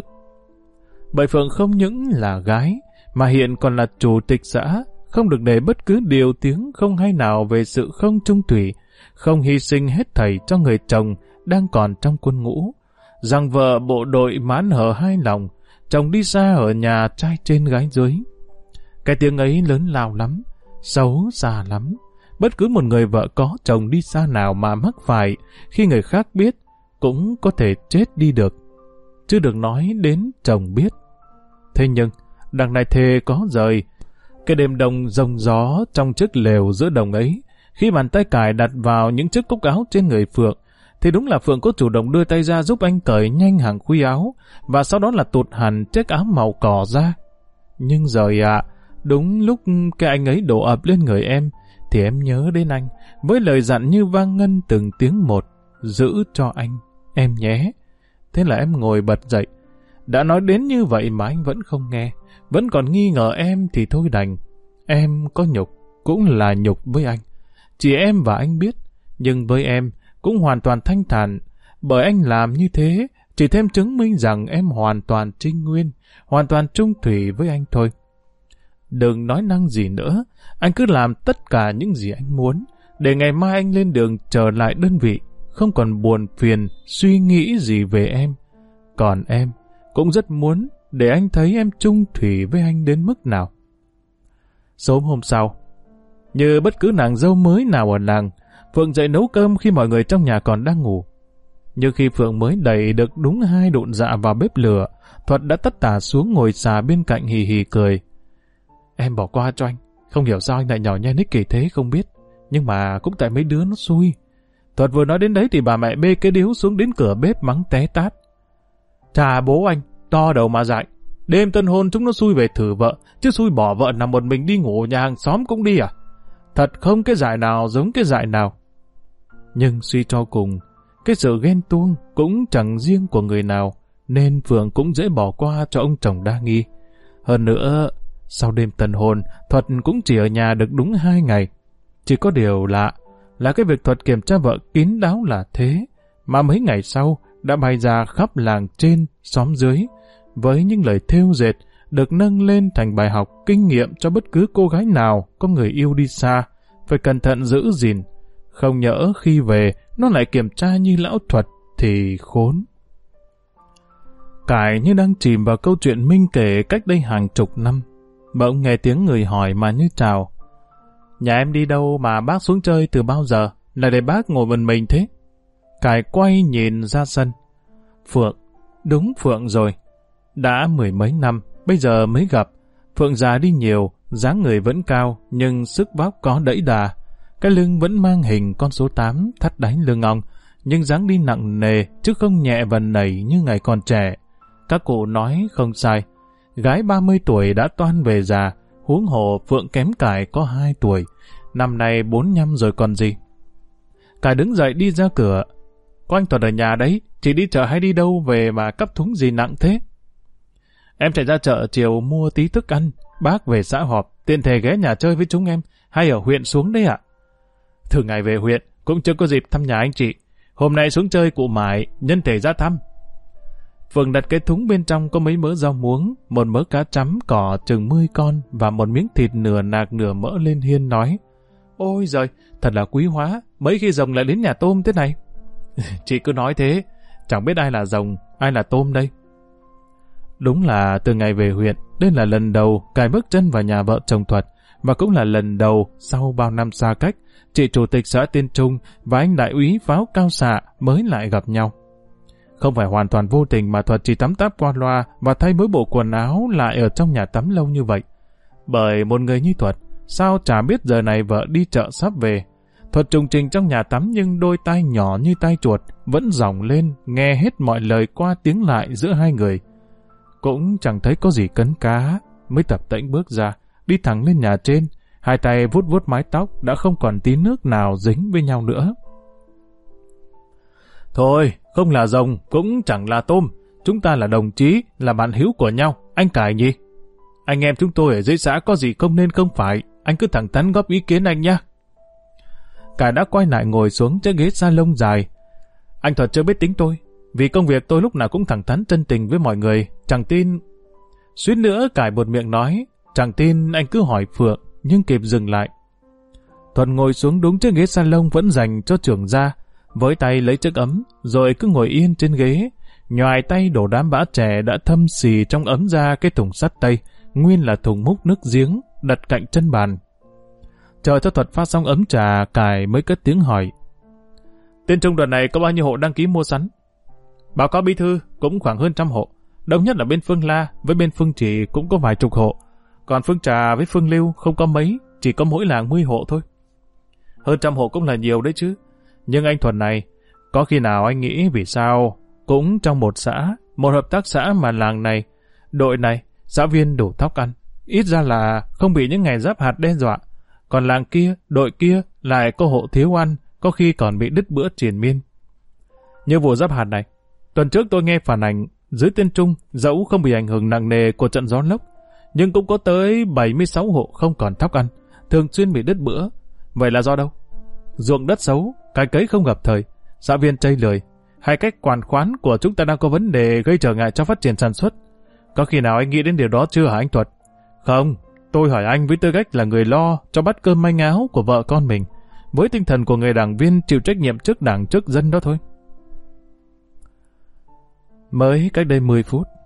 Speaker 1: Bởi Phượng không những là gái, mà hiện còn là chủ tịch xã, không được để bất cứ điều tiếng không hay nào về sự không trung thủy, không hy sinh hết thảy cho người chồng đang còn trong quân ngũ, rằng vợ bộ đội mãn hở hai lòng, chồng đi xa ở nhà trai trên gái dưới. Cái tiếng ấy lớn lao lắm, xấu xa lắm. Bất cứ một người vợ có chồng đi xa nào mà mắc phải, khi người khác biết, cũng có thể chết đi được, chứ được nói đến chồng biết. Thế nhưng, đằng này thề có rời. Cái đêm đông rông gió trong chiếc lều giữa đồng ấy, khi bàn tay cài đặt vào những chiếc cúc áo trên người Phượng, thì đúng là Phượng có chủ động đưa tay ra giúp anh cởi nhanh hàng khuy áo, và sau đó là tụt hẳn chiếc áo màu cỏ ra. Nhưng rồi đúng lúc cái anh ấy đổ ập lên người em, thì em nhớ đến anh, với lời dặn như vang ngân từng tiếng một, giữ cho anh, em nhé. Thế là em ngồi bật dậy. Đã nói đến như vậy mà anh vẫn không nghe, vẫn còn nghi ngờ em thì thôi đành. Em có nhục, cũng là nhục với anh. Chỉ em và anh biết, nhưng với em cũng hoàn toàn thanh thản, bởi anh làm như thế chỉ thêm chứng minh rằng em hoàn toàn trinh nguyên, hoàn toàn trung thủy với anh thôi. Đừng nói năng gì nữa, anh cứ làm tất cả những gì anh muốn, để ngày mai anh lên đường trở lại đơn vị, không còn buồn phiền, suy nghĩ gì về em. Còn em cũng rất muốn để anh thấy em chung thủy với anh đến mức nào. Sớm hôm sau, như bất cứ nàng dâu mới nào ở làng, Phượng dậy nấu cơm khi mọi người trong nhà còn đang ngủ. Nhưng khi Phượng mới đẩy được đúng 2 đụn dạ vào bếp lửa, Thuật đã tất tả xuống ngồi xà bên cạnh hì hì cười. Em bỏ qua cho anh, không hiểu sao anh lại nhỏ nhen ích kỷ thế không biết, nhưng mà cũng tại mấy đứa nó xui. Thuật vừa nói đến đấy thì bà mẹ bê cái điếu xuống đến cửa bếp mắng té tát. Chà bố anh, to đầu mà dại, đêm tân hôn chúng nó xui về thử vợ, chứ xui bỏ vợ nằm một mình đi ngủ nhà hàng xóm cũng đi à? Thật không cái dại nào giống cái dại nào. Nhưng suy cho cùng, cái sự ghen tuông cũng chẳng riêng của người nào, nên Phượng cũng dễ bỏ qua cho ông chồng đa nghi. Hơn nữa, sau đêm tân hôn, Thuật cũng chỉ ở nhà được đúng 2 ngày. Chỉ có điều lạ là cái việc Thuật kiểm tra vợ kín đáo là thế, mà mấy ngày sau đã bay ra khắp làng trên, xóm dưới, với những lời thêu dệt được nâng lên thành bài học kinh nghiệm cho bất cứ cô gái nào có người yêu đi xa, phải cẩn thận giữ gìn. Không nhỡ khi về, nó lại kiểm tra như lão Thuật thì khốn. Cải như đang chìm vào câu chuyện Minh kể cách đây hàng chục năm. Bỗng nghe tiếng người hỏi mà như chào. Nhà em đi đâu mà bác xuống chơi từ bao giờ, là để bác ngồi một mình thế? Cải quay nhìn ra sân. Phượng, đúng Phượng rồi. Đã 10 mấy năm, bây giờ mới gặp. Phượng già đi nhiều, dáng người vẫn cao, nhưng sức vóc có đẫy đà. Cái lưng vẫn mang hình con số 8 thắt đáy lưng ong, nhưng dáng đi nặng nề chứ không nhẹ và nảy như ngày còn trẻ. Các cụ nói không sai, gái 30 tuổi đã toan về già, huống hồ Phượng kém Cải có 2 tuổi, năm nay 45 rồi còn gì. Cải đứng dậy đi ra cửa. Có anh Thuật ở nhà đấy, chị đi chợ hay đi đâu về mà cắp thúng gì nặng thế? Em chạy ra chợ chiều mua tí thức ăn, bác về xã họp, tiện thể ghé nhà chơi với chúng em, hay ở huyện xuống đấy ạ? Thường ngày về huyện, cũng chưa có dịp thăm nhà anh chị. Hôm nay xuống chơi cụ Mải, nhân thể ra thăm. Phượng đặt cái thúng bên trong có mấy mớ rau muống, một mớ cá chấm cỏ chừng 10 con và một miếng thịt nửa nạc nửa mỡ lên hiên nói. Ôi giời, thật là quý hóa, mấy khi rồng lại đến nhà tôm thế này. Chị cứ nói thế, chẳng biết ai là rồng, ai là tôm đây. Đúng là từ ngày về huyện, đây là lần đầu Cải bước chân vào nhà vợ chồng Thuật, và cũng là lần đầu sau bao năm xa cách, chị chủ tịch xã Tiên Trung và anh đại úy pháo cao xạ mới lại gặp nhau. Không phải hoàn toàn vô tình mà Thuật chỉ tắm táp qua loa và thay mới bộ quần áo lại ở trong nhà tắm lâu như vậy. Bởi một người như Thuật, sao chả biết giờ này vợ đi chợ sắp về. Thuật trùng trình trong nhà tắm nhưng đôi tai nhỏ như tai chuột vẫn dòng lên nghe hết mọi lời qua tiếng lại giữa hai người. Cũng chẳng thấy có gì cấn cá, mới tập tễnh bước ra, đi thẳng lên nhà trên, hai tay vuốt vuốt mái tóc đã không còn tí nước nào dính với nhau nữa. Thôi, không là rồng, cũng chẳng là tôm, chúng ta là đồng chí, là bạn hữu của nhau, anh Cải nhỉ? Anh em chúng tôi ở dưới xã có gì không nên không phải, anh cứ thẳng thắn góp ý kiến anh nhá. Cải đã quay lại ngồi xuống chiếc ghế salon dài. Anh Thuật chưa biết tính tôi, vì công việc tôi lúc nào cũng thẳng thắn chân tình với mọi người, chẳng tin... Suýt nữa Cải buột miệng nói, chẳng tin anh cứ hỏi Phượng, nhưng kịp dừng lại. Thuật ngồi xuống đúng chiếc ghế salon vẫn dành cho trưởng gia, với tay lấy chiếc ấm, rồi cứ ngồi yên trên ghế, nhoài tay đổ đám bã chè đã thâm xì trong ấm ra cái thùng sắt tây, nguyên là thùng múc nước giếng, đặt cạnh chân bàn. Chờ cho Thuật pha xong ấm trà, Cải mới cất tiếng hỏi. Tên Trung đợt này có bao nhiêu hộ đăng ký mua sắn? Báo cáo bí thư cũng khoảng hơn 100 hộ, đông nhất là bên Phương La, với bên Phương Trì cũng có vài chục hộ, còn Phương Trà với Phương Lưu không có mấy, chỉ có mỗi làng 10 hộ thôi. Hơn 100 hộ cũng là nhiều đấy chứ. Nhưng anh Thuần này, có khi nào anh nghĩ vì sao cũng trong một xã, một hợp tác xã mà làng này, đội này, xã viên đủ thóc ăn, ít ra là không bị những ngày giáp hạt đe dọa, còn làng kia, đội kia lại có hộ thiếu ăn, có khi còn bị đứt bữa triền miên. Như vụ giáp hạt này, tuần trước tôi nghe phản ảnh dưới Tiên Trung dẫu không bị ảnh hưởng nặng nề của trận gió lốc, nhưng cũng có tới 76 hộ không còn thóc ăn, thường xuyên bị đứt bữa. Vậy là do đâu? Ruộng đất xấu, cái cấy không gặp thời, xã viên chây lười, hay cách quản khoán của chúng ta đang có vấn đề gây trở ngại cho phát triển sản xuất. Có khi nào anh nghĩ đến điều đó chưa hả anh Thuật? Không, tôi hỏi anh với tư cách là người lo cho bát cơm manh áo của vợ con mình, với tinh thần của người đảng viên chịu trách nhiệm trước đảng trước dân đó thôi. Mới cách đây 10 phút,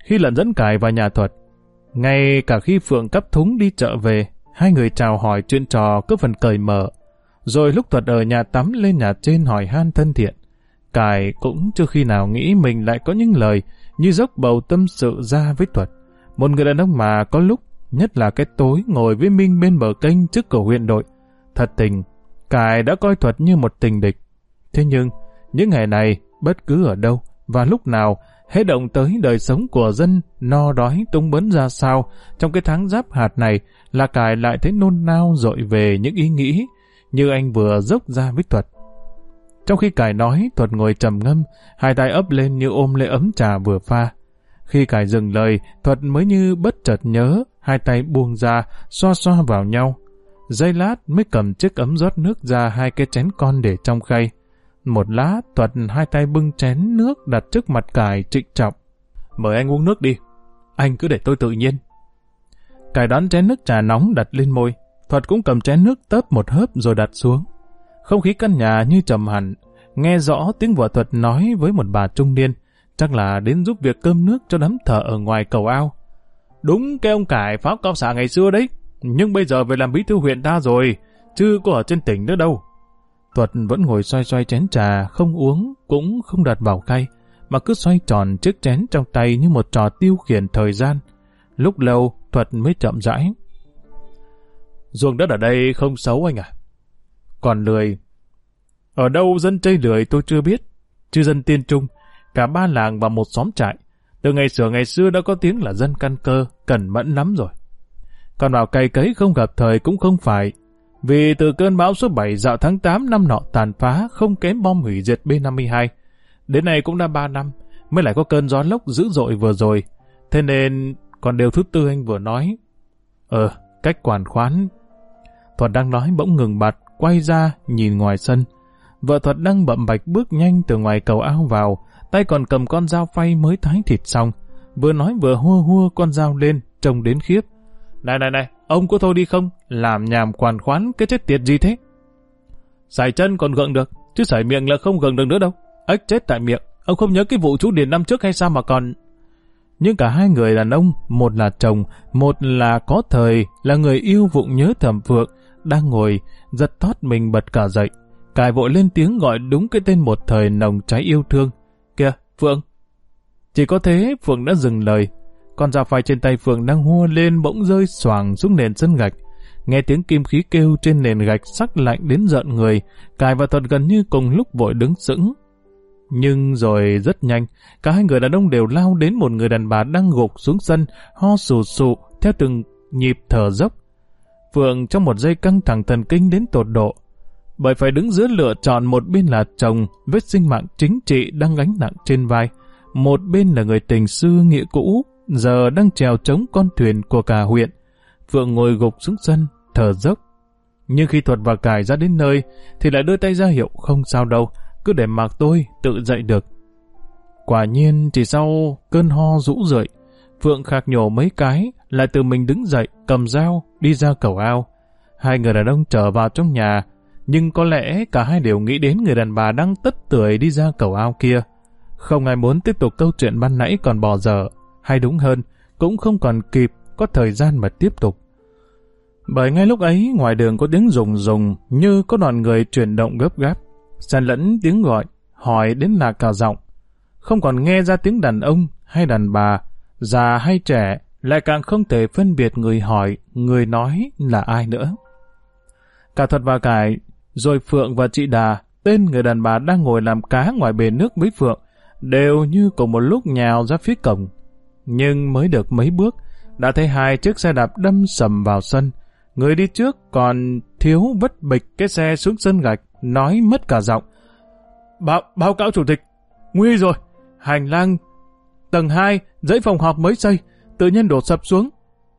Speaker 1: khi lần dẫn Cải vào nhà Thuật. Ngay cả khi Phượng cắp thúng đi chợ về, hai người chào hỏi chuyện trò có phần cởi mở. Rồi lúc Thuật ở nhà tắm lên nhà trên hỏi han thân thiện, Cải cũng chưa khi nào nghĩ mình lại có những lời như dốc bầu tâm sự ra với Thuật. Một người đàn ông mà có lúc, nhất là cái tối ngồi với Minh bên bờ kênh trước cửa huyện đội. Thật tình, Cải đã coi Thuật như một tình địch. Thế nhưng, những ngày này, bất cứ ở đâu và lúc nào, hễ động tới đời sống của dân no đói tung bấn ra sao, trong cái tháng giáp hạt này là Cải lại thấy nôn nao dội về những ý nghĩ như anh vừa dốc ra với Thuật. Trong khi Cải nói, Thuật ngồi trầm ngâm, hai tay ấp lên như ôm lấy ấm trà vừa pha. Khi Cải dừng lời, Thuật mới như bất chợt nhớ, hai tay buông ra, xoa xoa vào nhau. Giây lát mới cầm chiếc ấm rót nước ra hai cái chén con để trong khay. Một lát, Thuật hai tay bưng chén nước đặt trước mặt Cải trịnh trọng. Mời anh uống nước đi, anh cứ để tôi tự nhiên. Cải đón chén nước trà nóng đặt lên môi. Thuật cũng cầm chén nước tấp một hớp rồi đặt xuống. Không khí căn nhà như trầm hẳn, nghe rõ tiếng vợ Thuật nói với một bà trung niên, chắc là đến giúp việc cơm nước cho đám thợ ở ngoài cầu ao. Đúng cái ông Cải pháo cao xạ ngày xưa đấy, nhưng bây giờ về làm bí thư huyện ta rồi, chứ có ở trên tỉnh nữa đâu. Thuật vẫn ngồi xoay xoay chén trà, không uống, cũng không đặt vào khay, mà cứ xoay tròn chiếc chén trong tay như một trò tiêu khiển thời gian. Lúc lâu, Thuật mới chậm rãi. Ruộng đất ở đây không xấu anh à? Còn lười. Ở đâu dân chây lười tôi chưa biết, chứ dân Tiên Trung, cả ba làng và một xóm trại, từ ngày xưa đã có tiếng là dân căn cơ, cẩn mẫn lắm rồi. Còn vào cày cấy không gặp thời cũng không phải, vì từ cơn bão số 7 dạo tháng 8 năm nọ tàn phá không kém bom hủy diệt B-52, đến nay cũng đã 3 năm, mới lại có cơn gió lốc dữ dội vừa rồi. Thế nên, còn điều thứ tư anh vừa nói. Cách quản khoán. Thuật đang nói bỗng ngừng bặt, quay ra, nhìn ngoài sân. Vợ Thuật đang bậm bạch bước nhanh từ ngoài cầu ao vào, tay còn cầm con dao phay mới thái thịt xong. Vừa nói vừa hua hua con dao lên, trông đến khiếp. Này, ông có thôi đi không? Làm nhảm quản khoán cái chết tiệt gì thế? Sải chân còn gượng được, chứ sải miệng là không gượng được nữa đâu. Ếch chết tại miệng, ông không nhớ cái vụ chú Điền năm trước hay sao mà còn... Nhưng cả hai người đàn ông, một là chồng, một là có thời, là người yêu vụng nhớ thầm Phượng, đang ngồi, giật thót mình bật cả dậy. Cải vội lên tiếng gọi đúng cái tên một thời nồng cháy yêu thương. Kìa, Phượng! Chỉ có thế, Phượng đã dừng lời. Con dao phay trên tay Phượng đang hua lên bỗng rơi xoàng xuống nền sân gạch. Nghe tiếng kim khí kêu trên nền gạch sắc lạnh đến rợn người, Cải và Thuật gần như cùng lúc vội đứng sững. Nhưng rồi rất nhanh, cả hai người đàn ông đều lao đến một người đàn bà đang gục xuống sân, ho sù sụ theo từng nhịp thở dốc. Phượng trong một giây căng thẳng thần kinh đến tột độ, bởi phải đứng giữa lựa chọn một bên là chồng, vết sinh mạng chính trị đang gánh nặng trên vai, một bên là người tình xưa nghĩa cũ, giờ đang chèo chống con thuyền của cả huyện. Phượng ngồi gục xuống sân, thở dốc. Nhưng khi Thuật và Cải ra đến nơi, thì lại đưa tay ra hiệu không sao đâu, cứ để mặc tôi tự dậy được. Quả nhiên chỉ sau cơn ho rũ rượi, Phượng khạc nhổ mấy cái, lại tự mình đứng dậy, cầm dao, đi ra cầu ao. Hai người đàn ông trở vào trong nhà, nhưng có lẽ cả hai đều nghĩ đến người đàn bà đang tất tưởi đi ra cầu ao kia. Không ai muốn tiếp tục câu chuyện ban nãy còn bỏ dở, hay đúng hơn, cũng không còn kịp có thời gian mà tiếp tục. Bởi ngay lúc ấy, ngoài đường có tiếng rùng rùng như có đoàn người chuyển động gấp gáp, xen lẫn tiếng gọi, hỏi đến là cả giọng. Không còn nghe ra tiếng đàn ông hay đàn bà, già hay trẻ, lại càng không thể phân biệt người hỏi, người nói là ai nữa. Cả Thuật và Cải, rồi Phượng và chị Đà, tên người đàn bà đang ngồi làm cá ngoài bể nước với Phượng, đều như cùng một lúc nhào ra phía cổng. Nhưng mới được mấy bước, đã thấy hai chiếc xe đạp đâm sầm vào sân. Người đi trước còn thiếu vất bịch cái xe xuống sân gạch, nói mất cả giọng. Báo cáo chủ tịch, nguy rồi, hành lang tầng 2, dãy phòng họp mới xây, tự nhiên đổ sập xuống.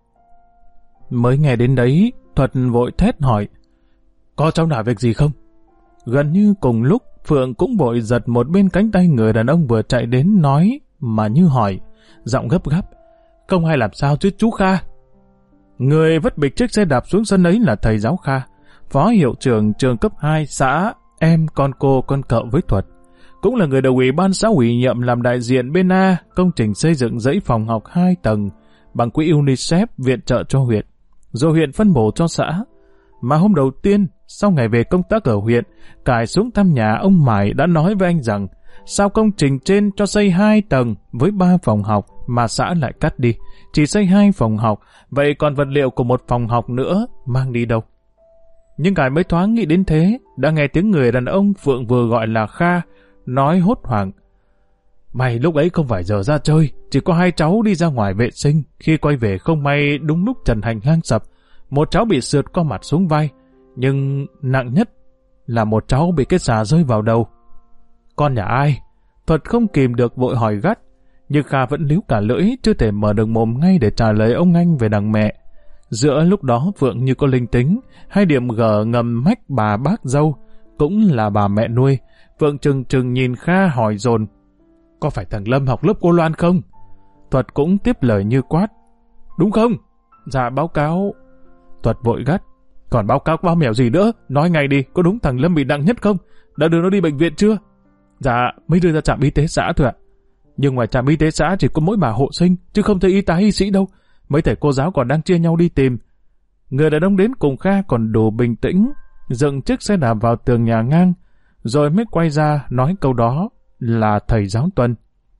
Speaker 1: Mới nghe đến đấy, Thuật vội thét hỏi, có cháu nào việc gì không? Gần như cùng lúc, Phượng cũng vội giật một bên cánh tay người đàn ông vừa chạy đến nói, mà như hỏi, giọng gấp gáp, không hay làm sao chứ chú Kha? Người vất bịch chiếc xe đạp xuống sân ấy là thầy giáo Kha, phó hiệu trưởng trường cấp 2 xã em con cô con cậu với Thuật. cũng là người được ủy ban xã ủy nhiệm làm đại diện bên A công trình xây dựng dãy phòng học 2 tầng bằng quỹ UNICEF viện trợ cho huyện, rồi huyện phân bổ cho xã. Mà hôm đầu tiên, sau ngày về công tác ở huyện, cải xuống thăm nhà ông Mải đã nói với anh rằng sao công trình trên cho xây 2 tầng với 3 phòng học mà xã lại cắt đi, chỉ xây 2 phòng học, vậy còn vật liệu của một phòng học nữa mang đi đâu? Nhưng cải mới thoáng nghĩ đến thế, đã nghe tiếng người đàn ông Phượng vừa gọi là Kha nói hốt hoảng: mày lúc ấy không phải giờ ra chơi, chỉ có 2 cháu đi ra ngoài vệ sinh, khi quay về không may đúng lúc trần hành lang sập, một cháu bị sượt qua mặt xuống vai, nhưng nặng nhất là một cháu bị cái xà rơi vào đầu. Con nhà ai? Thuật không kìm được vội hỏi gắt, nhưng Kha vẫn líu cả lưỡi, chưa thể mở được mồm ngay để trả lời ông anh về đằng mẹ. Giữa lúc đó Phượng như có linh tính, hai điểm gở ngầm mách bà bác dâu, cũng là bà mẹ nuôi. Phượng trừng trừng nhìn Kha hỏi dồn: có phải thằng Lâm học lớp cô Loan không? Thuật cũng tiếp lời như quát: đúng không? Dạ báo cáo. Thuật vội gắt: còn báo cáo bao mèo gì nữa, nói ngay đi, có đúng thằng Lâm bị nặng nhất không? Đã đưa nó đi bệnh viện chưa? Dạ mới đưa ra trạm y tế xã thôi ạ. Nhưng ngoài trạm y tế xã chỉ có mỗi bà hộ sinh, chứ không thấy y tá y sĩ đâu. Mấy thầy cô giáo còn đang chia nhau đi tìm. Người đàn ông đến cùng Kha còn đủ bình tĩnh, dựng chiếc xe đạp vào tường nhà ngang, rồi mới quay ra nói câu đó là thầy giáo Tuân.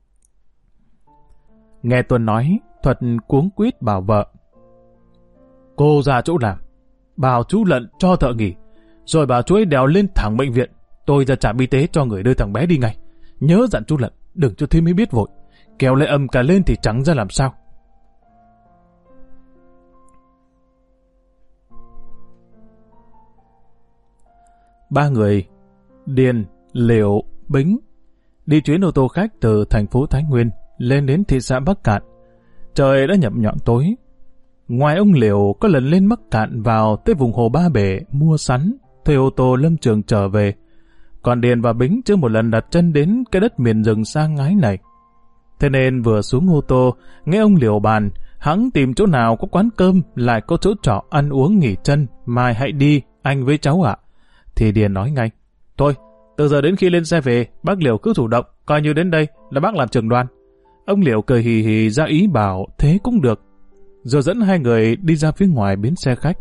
Speaker 1: Nghe Tuân nói, Thuật cuống quýt bảo vợ: cô ra chỗ làm, bảo chú Lận cho thợ nghỉ, rồi bảo chú ấy đèo lên thẳng bệnh viện. Tôi ra trạm y tế cho người đưa thằng bé đi ngay. Nhớ dặn chú Lận, đừng cho Thím ấy biết vội, kéo lại âm cả lên thì chẳng ra làm sao. Ba người, Điền, Liễu, Bính, đi chuyến ô tô khách từ thành phố Thái Nguyên lên đến thị xã Bắc Cạn. Trời đã nhậm nhọn tối. Ngoài ông Liễu có lần lên Bắc Cạn vào tới vùng hồ Ba Bể mua sắn, thuê ô tô lâm trường trở về. Còn Điền và Bính chưa một lần đặt chân đến cái đất miền rừng xa ngái này. Thế nên vừa xuống ô tô, nghe ông Liễu bàn, hẵng tìm chỗ nào có quán cơm, lại có chỗ trọ ăn uống nghỉ chân, mai hãy đi, anh với cháu ạ. Thì Điền nói ngay: thôi, từ giờ đến khi lên xe về, bác Liễu cứ chủ động, coi như đến đây là bác làm trưởng đoàn. Ông Liễu cười hì hì ra ý bảo thế cũng được, rồi dẫn hai người đi ra phía ngoài bến xe khách.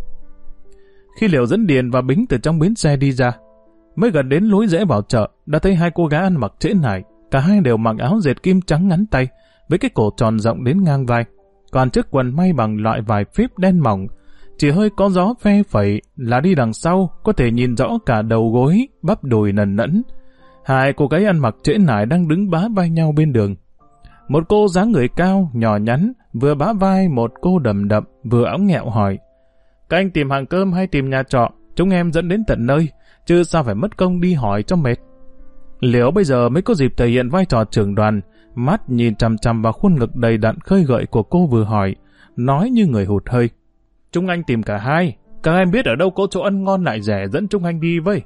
Speaker 1: Khi Liễu dẫn Điền và Bính từ trong bến xe đi ra, mới gần đến lối rẽ vào chợ, đã thấy hai cô gái ăn mặc trễ nải. Cả hai đều mặc áo dệt kim trắng ngắn tay, với cái cổ tròn rộng đến ngang vai, còn chiếc quần may bằng loại vải phíp đen mỏng, chỉ hơi có gió phe phẩy là đi đằng sau có thể nhìn rõ cả đầu gối, bắp đùi nần nẫn. Hai cô gái ăn mặc trễ nải đang đứng bá vai nhau bên đường. Một cô dáng người cao, nhỏ nhắn, vừa bá vai một cô đầm đậm, vừa óng nghẹo hỏi: các anh tìm hàng cơm hay tìm nhà trọ? Chúng em dẫn đến tận nơi, chứ sao phải mất công đi hỏi cho mệt. Liễu bây giờ mới có dịp thể hiện vai trò trưởng đoàn, mắt nhìn chằm chằm vào khuôn ngực đầy đặn khơi gợi của cô vừa hỏi, nói như người hụt hơi: chúng anh tìm cả hai, các em biết ở đâu có chỗ ăn ngon lại rẻ dẫn chúng anh đi với.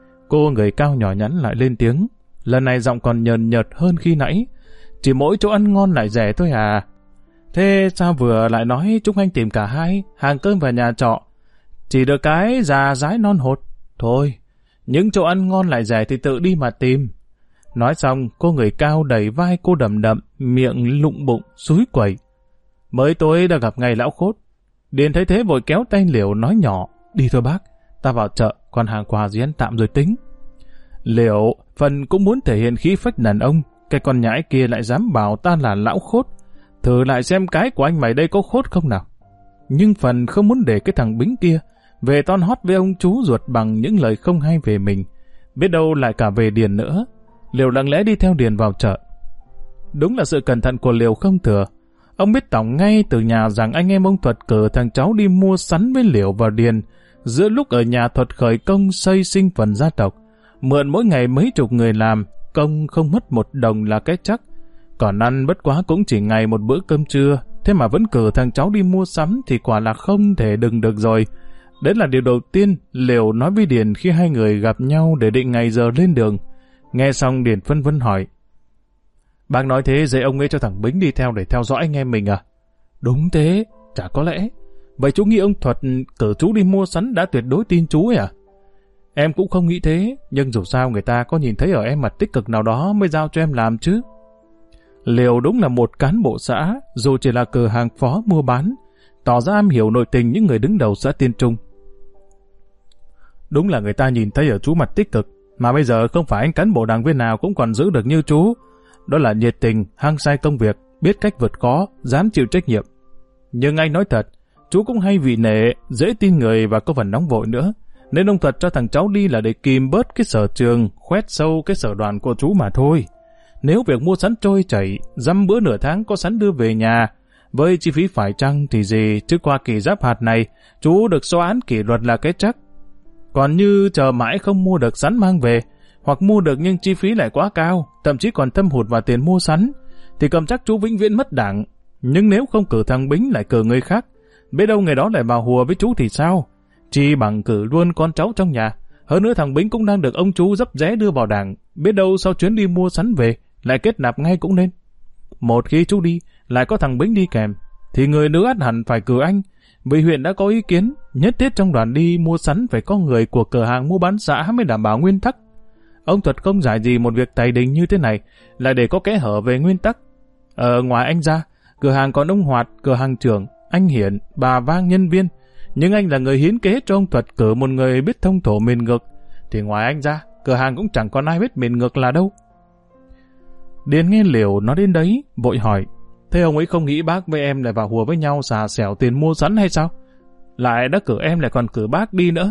Speaker 1: Cô người cao nhỏ nhắn lại lên tiếng, lần này giọng còn nhờn nhợt hơn khi nãy: chỉ mỗi chỗ ăn ngon lại rẻ thôi à? Thế sao vừa lại nói chúng anh tìm cả hai, hàng cơm và nhà trọ? Chỉ được cái già dái non hột. Thôi, những chỗ ăn ngon lại rẻ thì tự đi mà tìm. Nói xong, cô người cao đẩy vai cô đầm đậm, miệng lụng bụng, xúi quẩy. Mới tối đã gặp ngày lão khốt. Điền thấy thế vội kéo tay Liễu nói nhỏ: đi thôi bác, ta vào chợ, còn hàng quà gì ăn tạm rồi tính. Liễu phần cũng muốn thể hiện khí phách đàn ông, cái con nhãi kia lại dám bảo ta là lão khốt. Thử lại xem cái của anh mày đây có khốt không nào. Nhưng phần không muốn để cái thằng Bính kia về ton hót với ông chú ruột bằng những lời không hay về mình, biết đâu lại cả về Điền nữa. Liễu lặng lẽ đi theo Điền vào chợ. Đúng là sự cẩn thận của Liễu không thừa. Ông biết tỏng ngay từ nhà rằng anh em ông Thuật cử thằng cháu đi mua sắn với Liễu và Điền, giữa lúc ở nhà Thuật khởi công xây sinh phần gia tộc, mượn mỗi ngày mấy chục người làm, công không mất một đồng là cái chắc. Còn ăn bất quá cũng chỉ ngày một bữa cơm trưa, thế mà vẫn cử thằng cháu đi mua sắm thì quả là không thể đừng được rồi. Đấy là điều đầu tiên Liễu nói với Điền khi hai người gặp nhau để định ngày giờ lên đường. Nghe xong Điền phân vân hỏi: bác nói thế dễ ông ấy cho thằng Bính đi theo để theo dõi anh em mình à? Đúng thế, chả có lẽ. Vậy chú nghĩ ông Thuật cử chú đi mua sắn đã tuyệt đối tin chú ấy à? Em cũng không nghĩ thế, nhưng dù sao người ta có nhìn thấy ở em mặt tích cực nào đó mới giao cho em làm chứ. Liều đúng là một cán bộ xã, dù chỉ là cửa hàng phó mua bán, tỏ ra am hiểu nội tình những người đứng đầu xã Tiên Trung. Đúng là người ta nhìn thấy ở chú mặt tích cực, mà bây giờ không phải anh cán bộ đảng viên nào cũng còn giữ được như chú. Đó là nhiệt tình, hăng say công việc, biết cách vượt khó, dám chịu trách nhiệm. Nhưng anh nói thật, chú cũng hay vị nể, dễ tin người và có phần nóng vội nữa. Nên ông Thuật cho thằng cháu đi là để kìm bớt cái sở trường, khoét sâu cái sở đoàn của chú mà thôi. Nếu việc mua sắn trôi chảy, dăm bữa nửa tháng có sắn đưa về nhà, với chi phí phải chăng thì gì, chứ qua kỳ giáp hạt này, chú được xóa án kỷ luật là cái chắc. Còn như chờ mãi không mua được sắn mang về, hoặc mua được nhưng chi phí lại quá cao, thậm chí còn thâm hụt vào tiền mua sắn, thì cầm chắc chú vĩnh viễn mất đảng. Nhưng nếu không cử thằng Bính lại cử người khác, biết đâu người đó lại vào hùa với chú thì sao? Chỉ bằng cử luôn con cháu trong nhà. Hơn nữa thằng Bính cũng đang được ông chú dấp ré đưa vào đảng, biết đâu sau chuyến đi mua sắn về lại kết nạp ngay cũng nên. Một khi chú đi lại có thằng Bính đi kèm, thì người nữ ắt hẳn phải cử anh, vì huyện đã có ý kiến nhất thiết trong đoàn đi mua sắn phải có người của cửa hàng mua bán xã mới đảm bảo nguyên tắc. Ông Thuật không giải gì một việc tài đình như thế này lại để có kẽ hở về nguyên tắc. Ngoài anh ra, cửa hàng còn ông Hoạt, cửa hàng trưởng, anh Hiển, bà Vang nhân viên. Nhưng anh là người hiến kế cho ông Thuật cử một người biết thông thổ miền ngược, thì ngoài anh ra, cửa hàng cũng chẳng còn ai biết miền ngược là đâu. Điền nghe Liều nói đến đấy, vội hỏi, thế ông ấy không nghĩ bác với em lại vào hùa với nhau xà xẻo tiền mua sắn hay sao? Lại đã cử em lại còn cử bác đi nữa.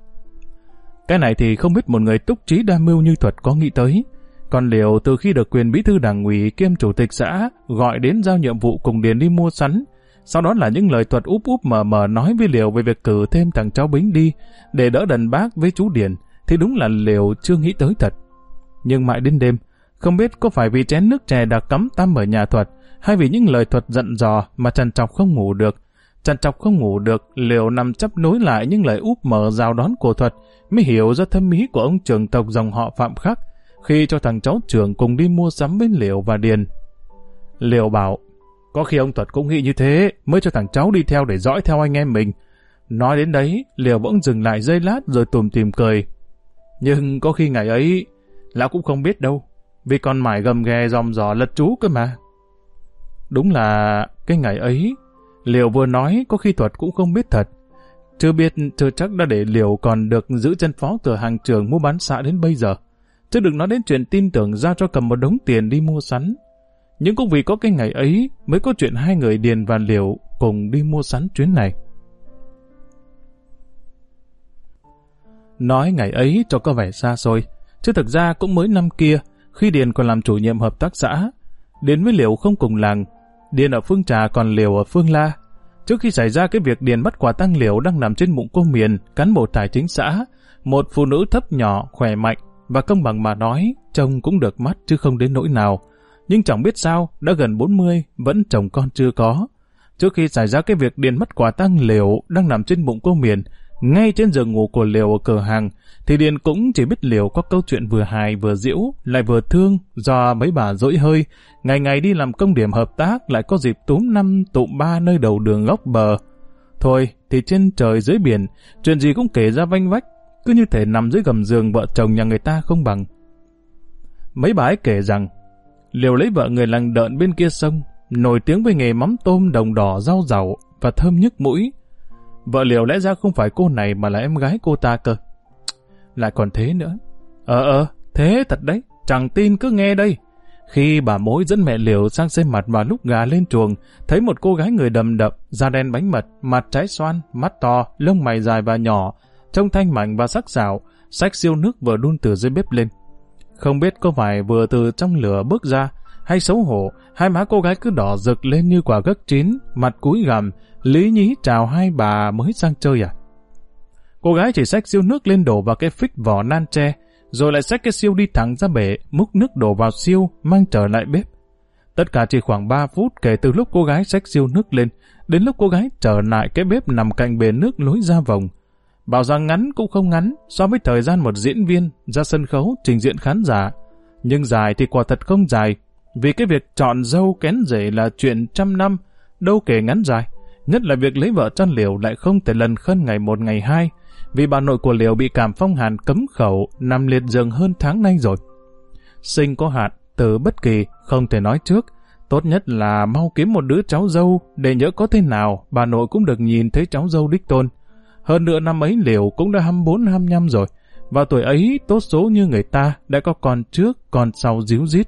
Speaker 1: Cái này thì không biết một người túc trí đa mưu như Thuật có nghĩ tới. Còn Liều từ khi được quyền bí thư đảng ủy kiêm chủ tịch xã gọi đến giao nhiệm vụ cùng Điền đi mua sắn, sau đó là những lời Thuật úp úp mờ mờ nói với Liều về việc cử thêm thằng cháu Bính đi để đỡ đần bác với chú Điền, thì đúng là Liều chưa nghĩ tới thật. Nhưng mãi đến đêm, không biết có phải vì chén nước chè đã cắm tăm ở nhà Thuật, hay vì những lời Thuật giận dò mà trằn trọc không ngủ được. Trằn trọc không ngủ được, Liều nằm chắp nối lại những lời úp mở rào đón của Thuật, mới hiểu ra thâm ý của ông trưởng tộc dòng họ Phạm Khắc khi cho thằng cháu trưởng cùng đi mua sắm với Liều và Điền. Liều bảo, có khi ông Thuật cũng nghĩ như thế mới cho thằng cháu đi theo để dõi theo anh em mình. Nói đến đấy, Liều bỗng dừng lại giây lát rồi tủm tỉm cười. Nhưng có khi ngày ấy, lão cũng không biết đâu, vì còn mải gầm ghè dòm dò lật chú cơ mà. Đúng là cái ngày ấy, Liều vừa nói có khi Thuật cũng không biết thật. Chưa chắc đã để Liều còn được giữ chân phó cửa hàng trưởng mua bán xã đến bây giờ. Chứ đừng nói đến chuyện tin tưởng giao cho cầm một đống tiền đi mua sắn. Nhưng cũng vì có cái ngày ấy mới có chuyện hai người Điền và Liều cùng đi mua sắn chuyến này. Nói ngày ấy cho có vẻ xa xôi, chứ thực ra cũng mới năm kia, khi Điền còn làm chủ nhiệm hợp tác xã. Điền với Liều không cùng làng, Điền ở Phương Trà còn Liều ở Phương La. Trước khi xảy ra cái việc Điền bắt quả tang Liều đang nằm trên bụng cô Miền, cán bộ tài chính xã, một phụ nữ thấp nhỏ, khỏe mạnh và công bằng mà nói, trông cũng được mắt chứ không đến nỗi nào. Nhưng chẳng biết sao, đã gần 40, vẫn chồng con chưa có. Trước khi xảy ra cái việc Điền bắt quả tang Liều đang nằm trên bụng cô Miền, ngay trên giường ngủ của Liều ở cửa hàng, thì Điền cũng chỉ biết Liều có câu chuyện vừa hài vừa giễu, lại vừa thương, do mấy bà dỗi hơi, ngày ngày đi làm công điểm hợp tác lại có dịp túm năm tụm ba nơi đầu đường góc bờ. Thôi thì trên trời dưới biển, chuyện gì cũng kể ra vanh vách, cứ như thể nằm dưới gầm giường vợ chồng nhà người ta không bằng. Mấy bà ấy kể rằng, Liều lấy vợ người làng Đợn bên kia sông, nổi tiếng với nghề mắm tôm đồng đỏ rau rảo và thơm nhức mũi. Vợ Liều lẽ ra không phải cô này mà là em gái cô ta cơ. Lại còn thế nữa. Thế thật đấy, chẳng tin cứ nghe đây. Khi bà mối dẫn mẹ Liều sang xem mặt vào lúc gà lên chuồng, thấy một cô gái người đầm đập, da đen bánh mật, mặt trái xoan, mắt to, lông mày dài và nhỏ, trông thanh mảnh và sắc sảo, xách siêu nước vừa đun từ dưới bếp lên. Không biết có phải vừa từ trong lửa bước ra, hay xấu hổ, hai má cô gái cứ đỏ rực lên như quả gấc chín, mặt cúi gằm, lý nhí chào hai bà mới sang chơi à? Cô gái chỉ xách siêu nước lên đổ vào cái phích vỏ nan tre, rồi lại xách cái siêu đi thẳng ra bể, múc nước đổ vào siêu, mang trở lại bếp. Tất cả chỉ khoảng 3 phút kể từ lúc cô gái xách siêu nước lên, đến lúc cô gái trở lại cái bếp nằm cạnh bể nước lối ra vòng. Bảo rằng ngắn cũng không ngắn so với thời gian một diễn viên ra sân khấu trình diễn khán giả. Nhưng dài thì quả thật không dài, vì cái việc chọn dâu kén rể là chuyện trăm năm, đâu kể ngắn dài. Nhất là việc lấy vợ chăn Liều lại không thể lần khân ngày một ngày hai, vì bà nội của Liều bị cảm phong hàn cấm khẩu, nằm liệt giường hơn tháng nay rồi. Sinh có hạn, tử bất kỳ, không thể nói trước. Tốt nhất là mau kiếm một đứa cháu dâu, để nhỡ có thế nào, bà nội cũng được nhìn thấy cháu dâu đích tôn. Hơn nữa năm ấy Liều cũng đã 24-25 rồi, vào tuổi ấy tốt số như người ta đã có con trước, con sau díu dít.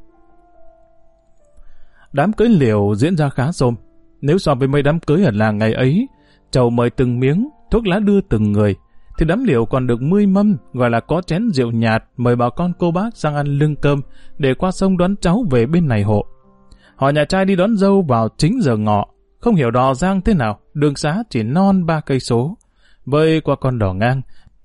Speaker 1: Đám cưới Liều diễn ra khá xôm. Nếu so với mấy đám cưới ở làng ngày ấy, trầu mời từng miếng, thuốc lá đưa từng người, thì đám Liều còn được 10 mâm, gọi là có chén rượu nhạt, mời bà con cô bác sang ăn lưng cơm, để qua sông đón cháu về bên này hộ. Họ nhà trai đi đón dâu vào chính giờ ngọ, không hiểu đò giang thế nào, đường xá chỉ non 3 cây số, bơi qua con đò ngang,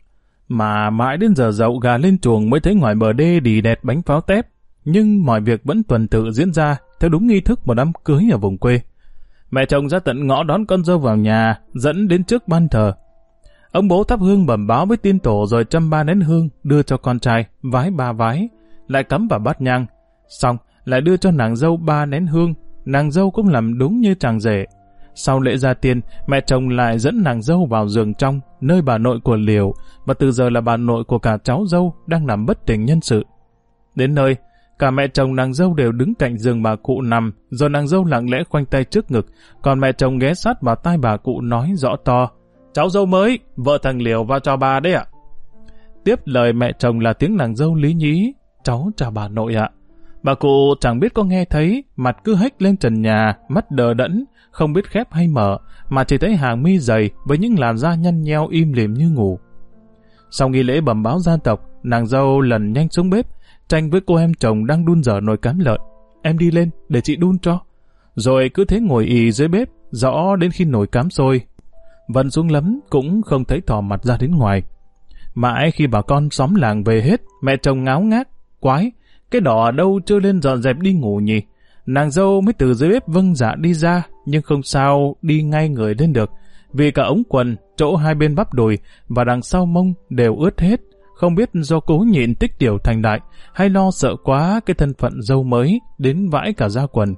Speaker 1: mà mãi đến giờ dậu gà lên chuồng mới thấy ngoài bờ đê đì đẹt bánh pháo tép. Nhưng mọi việc vẫn tuần tự diễn ra theo đúng nghi thức một đám cưới ở vùng quê. Mẹ chồng ra tận ngõ đón con dâu vào nhà, dẫn đến trước ban thờ. Ông bố thắp hương bẩm báo với tiên tổ rồi châm 3 nén hương đưa cho con trai, vái 3 vái, lại cắm vào bát nhang, xong lại đưa cho nàng dâu 3 nén hương. Nàng dâu cũng làm đúng như chàng rể. Sau lễ gia tiên, mẹ chồng lại dẫn nàng dâu vào giường trong, nơi bà nội của Liều, và từ giờ là bà nội của cả cháu dâu đang nằm bất tỉnh nhân sự. Đến nơi, cả mẹ chồng nàng dâu đều đứng cạnh giường bà cụ nằm, rồi nàng dâu lặng lẽ khoanh tay trước ngực, còn mẹ chồng ghé sát vào tai bà cụ nói rõ to: "Cháu dâu mới, vợ thằng Liều vào cho bà đấy ạ." Tiếp lời mẹ chồng là tiếng nàng dâu lý nhí: "Cháu chào bà nội ạ." Bà cụ chẳng biết có nghe thấy, mặt cứ hếch lên trần nhà, mắt đờ đẫn, không biết khép hay mở, mà chỉ thấy hàng mi dày với những làn da nhăn nheo im lìm như ngủ. Sau nghi lễ bẩm báo gia tộc, nàng dâu lần nhanh xuống bếp, tranh với cô em chồng đang đun dở nồi cám lợn: "Em đi lên để chị đun cho." Rồi cứ thế ngồi ì dưới bếp, rõ đến khi nồi cám sôi. Vân xuống lấm cũng không thấy thò mặt ra đến ngoài. Mãi khi bà con xóm làng về hết, mẹ chồng ngáo ngác: "Quái, cái đỏ ở đâu chưa lên dọn dẹp đi ngủ nhỉ?" Nàng dâu mới từ dưới bếp vâng dạ đi ra, nhưng không sao đi ngay người lên được, vì cả ống quần, chỗ hai bên bắp đùi và đằng sau mông đều ướt hết, không biết do cố nhịn tích tiểu thành đại, hay lo sợ quá cái thân phận dâu mới đến vãi cả da quần.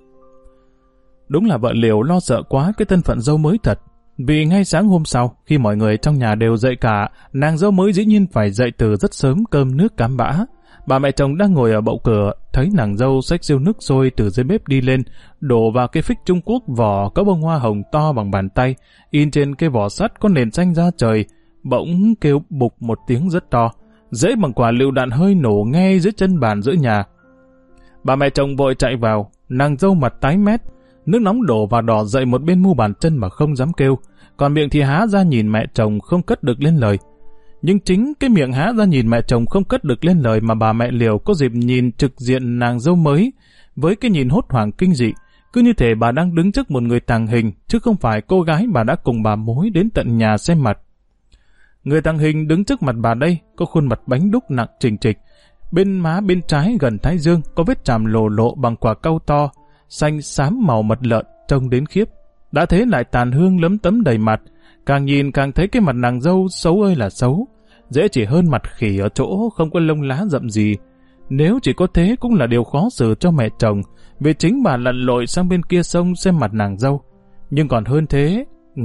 Speaker 1: Đúng là vợ Liều lo sợ quá cái thân phận dâu mới thật, vì ngay sáng hôm sau, khi mọi người trong nhà đều dậy cả, nàng dâu mới dĩ nhiên phải dậy từ rất sớm cơm nước cám bã. Bà mẹ chồng đang ngồi ở bậu cửa, thấy nàng dâu xách siêu nước sôi từ dưới bếp đi lên, đổ vào cái phích Trung Quốc vỏ có bông hoa hồng to bằng bàn tay, in trên cái vỏ sắt có nền xanh da trời, bỗng kêu bục một tiếng rất to, dễ bằng quả lựu đạn hơi nổ ngay dưới chân bàn giữa nhà. Bà mẹ chồng vội chạy vào, nàng dâu mặt tái mét, nước nóng đổ vào đỏ dậy một bên mu bàn chân mà không dám kêu, còn miệng thì há ra nhìn mẹ chồng không cất được lên lời. Nhưng chính cái miệng há ra nhìn mẹ chồng không cất được lên lời mà bà mẹ Liều có dịp nhìn trực diện nàng dâu mới, với cái nhìn hốt hoảng kinh dị, cứ như thể bà đang đứng trước một người tàng hình, chứ không phải cô gái bà đã cùng bà mối đến tận nhà xem mặt. Người tàng hình đứng trước mặt bà đây, có khuôn mặt bánh đúc nặng chình trịch, bên má bên trái gần thái dương có vết chàm lồ lộ bằng quả cau to, xanh xám màu mật lợn, trông đến khiếp. Đã thế lại tàn hương lấm tấm đầy mặt, càng nhìn càng thấy cái mặt nàng dâu xấu ơi là xấu, dễ chỉ hơn mặt khỉ ở chỗ không có lông lá rậm gì. Nếu chỉ có thế cũng là điều khó xử cho mẹ chồng, vì chính bà lặn lội sang bên kia sông xem mặt nàng dâu. Nhưng còn hơn thế,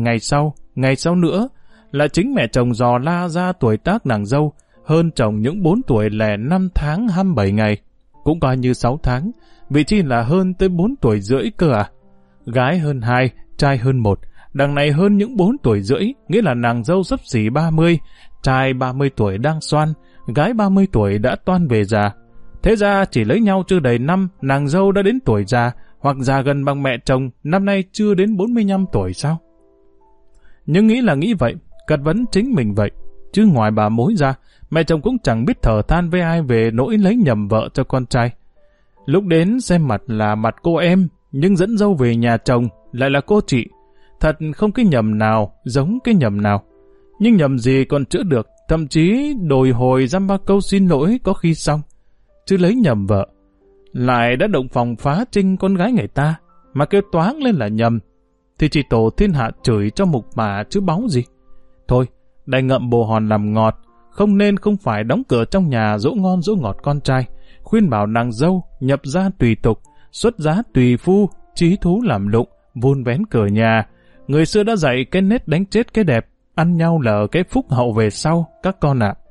Speaker 1: ngày sau nữa, là chính mẹ chồng dò la ra tuổi tác nàng dâu, hơn chồng những 4 tuổi lẻ 5 tháng 27 ngày, cũng coi như 6 tháng, vì chi là hơn tới 4 tuổi rưỡi cơ à. Gái hơn 2, trai hơn 1, đằng này hơn những 4 tuổi rưỡi, nghĩa là nàng dâu xấp xỉ 30, trai 30 tuổi đang xoan, gái 30 tuổi đã toan về già. Thế ra chỉ lấy nhau chưa đầy năm, nàng dâu đã đến tuổi già, hoặc già gần bằng mẹ chồng, năm nay chưa đến 45 tuổi sao? Nhưng nghĩ là nghĩ vậy, cật vấn chính mình vậy, chứ ngoài bà mối ra, mẹ chồng cũng chẳng biết thở than với ai về nỗi lấy nhầm vợ cho con trai. Lúc đến xem mặt là mặt cô em, nhưng dẫn dâu về nhà chồng lại là cô chị. Thật không cái nhầm nào giống cái nhầm nào. Nhưng nhầm gì còn chữa được, thậm chí đồi hồi dăm ba câu xin lỗi có khi xong. Chứ lấy nhầm vợ, lại đã động phòng phá trinh con gái người ta, mà kêu toáng lên là nhầm, thì chỉ tổ thiên hạ chửi cho mục mà chứ báu gì. Thôi, đành ngậm bồ hòn làm ngọt, không phải đóng cửa trong nhà dỗ ngon dỗ ngọt con trai, khuyên bảo nàng dâu nhập gia tùy tục, xuất giá tùy phu, chí thú làm lụng, vun vén cửa nhà. Người xưa đã dạy cái nết đánh chết cái đẹp, ăn nhau là ở cái phúc hậu về sau, các con ạ.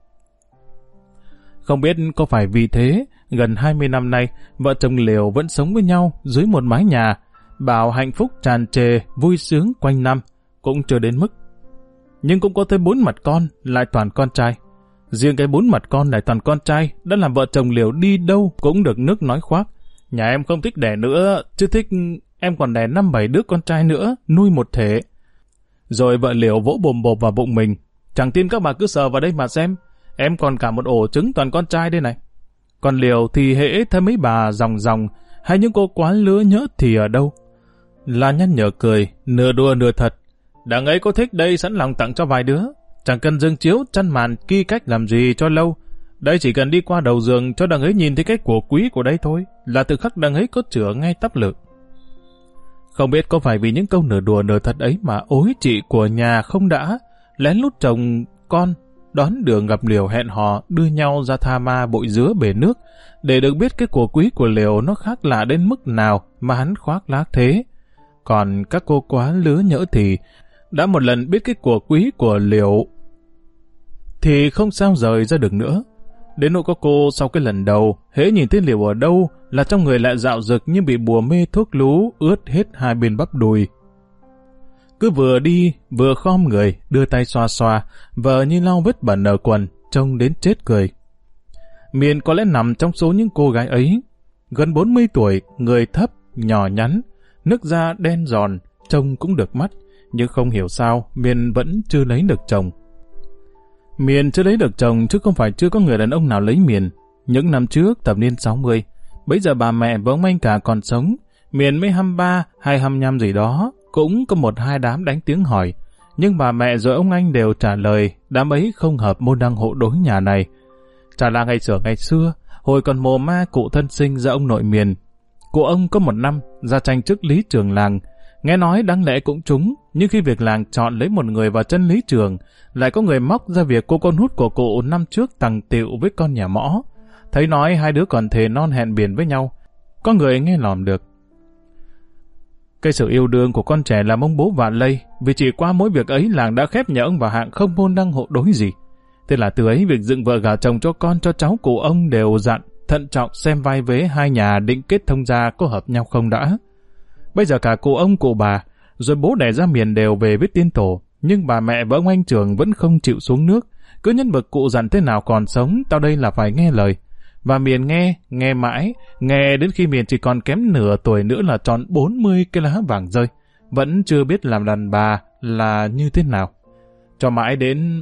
Speaker 1: Không biết có phải vì thế, gần 20 năm nay, vợ chồng Liều vẫn sống với nhau dưới một mái nhà, bảo hạnh phúc tràn trề, vui sướng quanh năm, cũng chưa đến mức. Nhưng cũng có tới 4 mặt con, lại toàn con trai. Riêng cái 4 mặt con lại toàn con trai, đã làm vợ chồng Liều đi đâu cũng được nước nói khoác. Nhà em không thích đẻ nữa, chứ thích em còn đẻ 5-7 đứa con trai nữa, nuôi một thể. Rồi vợ Liều vỗ bồm bộp vào bụng mình. Chẳng tin các bà cứ sờ vào đây mà xem, em còn cả một ổ trứng toàn con trai đây này. Còn Liều thì hễ thấy mấy bà ròng ròng, hay những cô quá lứa nhỡ thì ở đâu. La nhăn nhở cười, nửa đùa nửa thật. Đằng ấy có thích đây sẵn lòng tặng cho vài đứa. Chẳng cần dương chiếu, chăn màn, ki cách làm gì cho lâu. Đây chỉ cần đi qua đầu giường cho đằng ấy nhìn thấy cái của quý của đây thôi, là từ khắc đằng ấy có chữa ngay tắp lự. Không biết có phải vì những câu nửa đùa nửa thật ấy mà ối chị của nhà không đã, lén lút chồng con, đón đường gặp Liều hẹn hò đưa nhau ra tha ma bội dứa bể nước, để được biết cái của quý của Liều nó khác lạ đến mức nào mà hắn khoác lác thế. Còn các cô quá lứa nhỡ thì đã một lần biết cái của quý của Liều thì không sao rời ra được nữa. Đến nỗi có cô sau cái lần đầu, hễ nhìn thấy Liều ở đâu là trong người lại dạo dực như bị bùa mê thuốc lú, ướt hết hai bên bắp đùi. Cứ vừa đi vừa khom người, đưa tay xoa xoa, vờ như lau vết bẩn ở quần, trông đến chết cười. Miền có lẽ nằm trong số những cô gái ấy. Gần 40 tuổi, người thấp, nhỏ nhắn, nước da đen giòn, trông cũng được mắt, nhưng không hiểu sao Miền vẫn chưa lấy được chồng. Miền chưa lấy được chồng chứ không phải chưa có người đàn ông nào lấy Miền. Những năm trước, thập niên 60, bấy giờ bà mẹ và ông anh cả còn sống, Miền mới 23 hay 25 gì đó, cũng có 1-2 đám đánh tiếng hỏi. Nhưng bà mẹ rồi ông anh đều trả lời đám ấy không hợp môn đăng hộ đối nhà này. Chả là ngày xưa, hồi còn mồ ma cụ thân sinh ra ông nội Miền. Cụ ông có 1 năm ra tranh chức lý trường làng, nghe nói đáng lẽ cũng trúng, nhưng khi việc làng chọn lấy một người vào chân lý trường, lại có người móc ra việc cô con hút của cụ năm trước tằng tịu với con nhà mõ. Thấy nói hai đứa còn thề non hẹn biển với nhau, có người nghe lòm được. Cái sự yêu đương của con trẻ làm ông bố vạ lây, vì chỉ qua mỗi việc ấy làng đã khép nhà ông vào hạng không môn đăng hộ đối gì. Thế là từ ấy việc dựng vợ gả chồng cho con cho cháu cụ ông đều dặn thận trọng xem vai vế hai nhà định kết thông gia có hợp nhau không đã. Bây giờ cả cụ ông cụ bà rồi bố đẻ ra Miền đều về với tiên tổ, nhưng bà mẹ và ông anh Trường vẫn không chịu xuống nước, cứ nhân bực cụ dặn thế nào còn sống tao đây là phải nghe lời. Và Miền nghe mãi, nghe đến khi Miền chỉ còn kém nửa tuổi nữa là tròn 40 cái lá vàng rơi, vẫn chưa biết làm đàn bà là như thế nào. Cho mãi đến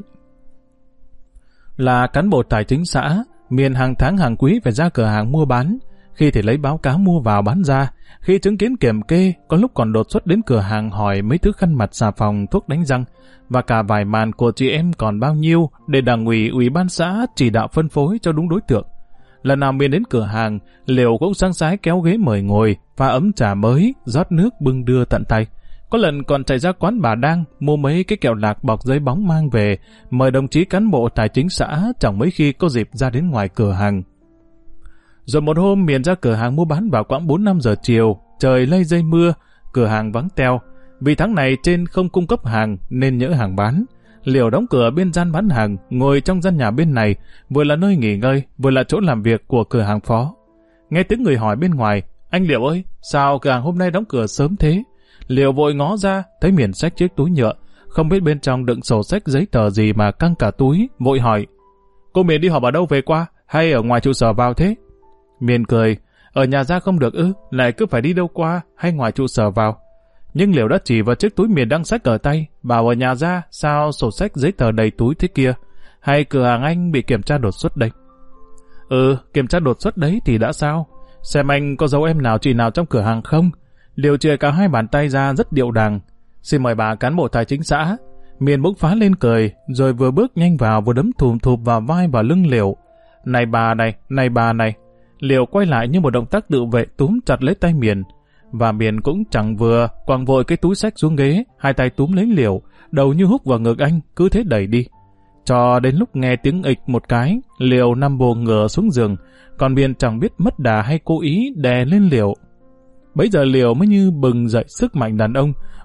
Speaker 1: là cán bộ tài chính xã, Miền hàng tháng hàng quý phải ra cửa hàng mua bán, khi thì lấy báo cáo mua vào bán ra, khi chứng kiến kiểm kê, có lúc còn đột xuất đến cửa hàng hỏi mấy thứ khăn mặt xà phòng, thuốc đánh răng, và cả vài màn của chị em còn bao nhiêu để đảng ủy, ủy ban xã chỉ đạo phân phối cho đúng đối tượng. Lần nào Miền đến cửa hàng, Liều cũng sáng sái kéo ghế mời ngồi, pha ấm trà mới, rót nước bưng đưa tận tay. Có lần còn chạy ra quán bà Đang mua mấy cái kẹo lạc bọc giấy bóng mang về, mời đồng chí cán bộ tài chính xã chẳng mấy khi có dịp ra đến ngoài cửa hàng. Rồi một hôm Miền ra cửa hàng mua bán vào khoảng 4-5 giờ chiều, trời lây dây mưa, cửa hàng vắng teo. Vì tháng này trên không cung cấp hàng nên nhỡ hàng bán. Liều đóng cửa bên gian bán hàng, ngồi trong gian nhà bên này, vừa là nơi nghỉ ngơi, vừa là chỗ làm việc của cửa hàng phó. Nghe tiếng người hỏi bên ngoài, anh Liều ơi, sao cửa hàng hôm nay đóng cửa sớm thế? Liều vội ngó ra, thấy Miền xách chiếc túi nhựa, không biết bên trong đựng sổ sách giấy tờ gì mà căng cả túi, vội hỏi. Cô Miền đi họp ở đâu về qua, hay ở ngoài trụ sở vào thế? Miền cười, ở nhà ra không được ư, lại cứ phải đi đâu qua, hay ngoài trụ sở vào. Nhưng Liều đã chỉ vào chiếc túi Miền đang xách ở tay, bảo ở nhà ra, sao sổ sách giấy tờ đầy túi thế kia, hay cửa hàng anh bị kiểm tra đột xuất đây? Kiểm tra đột xuất đấy thì đã sao? Xem anh có dấu em nào chị nào trong cửa hàng không? Liều chìa cả hai bàn tay ra rất điệu đàng. Xin mời bà cán bộ tài chính xã. Miền bỗng phá lên cười, rồi vừa bước nhanh vào vừa đấm thùm thụp vào vai và lưng Liều. Này bà này. Liều quay lại như một động tác tự vệ túm chặt lấy tay Miền. Và Miền cũng chẳng vừa, quàng vội cái túi xách xuống ghế, hai tay túm lấy Liều, đầu như húc vào ngực anh, cứ thế đẩy đi. Cho đến lúc nghe tiếng ịch một cái, Liều nằm bồ ngửa xuống giường, còn Miền chẳng biết mất đà hay cố ý đè lên Liều. Bấy giờ Liều mới như bừng dậy sức mạnh đàn ông,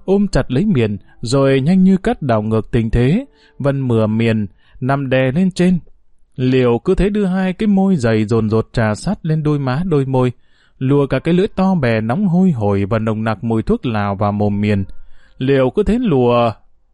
Speaker 1: ôm chặt lấy Miền, rồi nhanh như cắt đảo ngược tình thế. Vân mửa Miền, nằm đè lên trên. Liều cứ thế đưa hai cái môi dày dồn dột trà sát lên đôi má đôi môi, lùa cả cái lưỡi to bè nóng hôi hổi và nồng nặc mùi thuốc lào vào mồm Miền. Liều cứ thế lùa.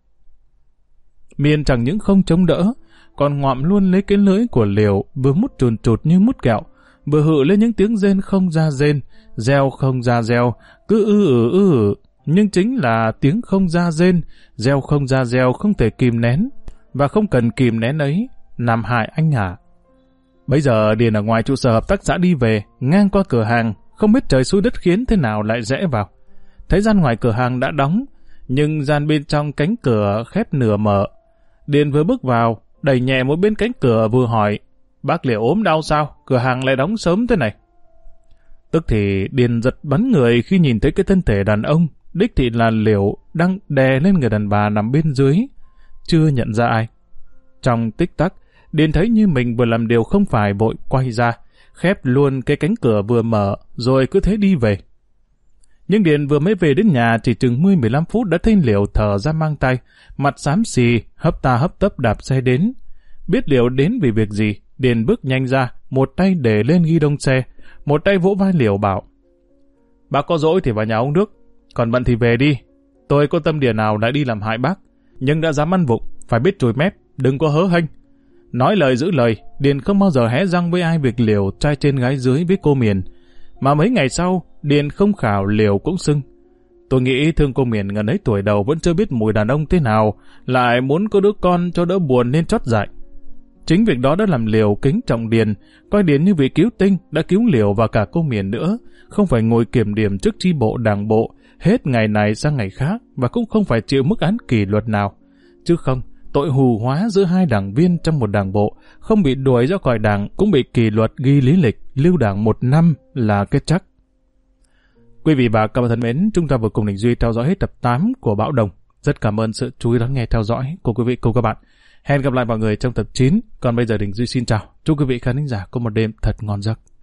Speaker 1: Miền chẳng những không chống đỡ, còn ngoạm luôn lấy cái lưỡi của Liều, vừa mút chùn chụt như mút kẹo, vừa hự lên những tiếng rên không ra rên, reo không ra reo, cứ ư. Nhưng chính là tiếng không ra rên, reo không ra reo không thể kìm nén, và không cần kìm nén ấy, làm hại anh Hà. Bây giờ Điền ở ngoài trụ sở hợp tác xã đi về, ngang qua cửa hàng, không biết trời xui đất khiến thế nào lại rẽ vào. Thấy gian ngoài cửa hàng đã đóng, nhưng gian bên trong cánh cửa khép nửa mở. Điền vừa bước vào, đẩy nhẹ một bên cánh cửa vừa hỏi, bác Liều ốm đau sao, cửa hàng lại đóng sớm thế này. Tức thì Điền giật bắn người khi nhìn thấy cái thân thể đàn ông, đích thị là Liều đang đè lên người đàn bà nằm bên dưới, chưa nhận ra ai. Trong tích tắc, Điền thấy như mình vừa làm điều không phải, vội quay ra, khép luôn cái cánh cửa vừa mở, rồi cứ thế đi về. Nhưng Điền vừa mới về đến nhà chỉ chừng 10-15 phút đã thấy Liều thở ra mang tay, mặt xám xì, hấp ta hấp tấp đạp xe đến. Biết Liều đến vì việc gì, Điền bước nhanh ra, một tay để lên ghi đông xe, một tay vỗ vai Liều bảo, bác có dỗi thì vào nhà ông Đức, còn bận thì về đi. Tôi có tâm địa nào lại đi làm hại bác, nhưng đã dám ăn vụng, phải biết chùi mép, đừng có hớ hênh. Nói lời giữ lời, Điền không bao giờ hé răng với ai việc Liều trai trên gái dưới với cô Miền. Mà mấy ngày sau, Điền không khảo Liều cũng xưng. Tôi nghĩ thương cô Miền ngần ấy tuổi đầu vẫn chưa biết mùi đàn ông thế nào, lại muốn có đứa con cho đỡ buồn nên chót dại. Chính việc đó đã làm Liều kính trọng Điền, coi Điền như vị cứu tinh đã cứu Liều và cả cô Miền nữa, không phải ngồi kiểm điểm trước chi bộ đảng bộ, hết ngày này sang ngày khác, và cũng không phải chịu mức án kỷ luật nào. Chứ không, tội hù hóa giữa hai đảng viên trong một đảng bộ, không bị đuổi ra khỏi đảng cũng bị kỷ luật ghi lý lịch, lưu đảng 1 năm là kết chắc. Quý vị và các bạn thân mến, chúng ta vừa cùng Đình Duy theo dõi hết tập 8 của Bão Đồng. Rất cảm ơn sự chú ý lắng nghe theo dõi của quý vị cùng các bạn. Hẹn gặp lại mọi người trong tập 9. Còn bây giờ Đình Duy xin chào. Chúc quý vị khán thính giả có một đêm thật ngon giấc.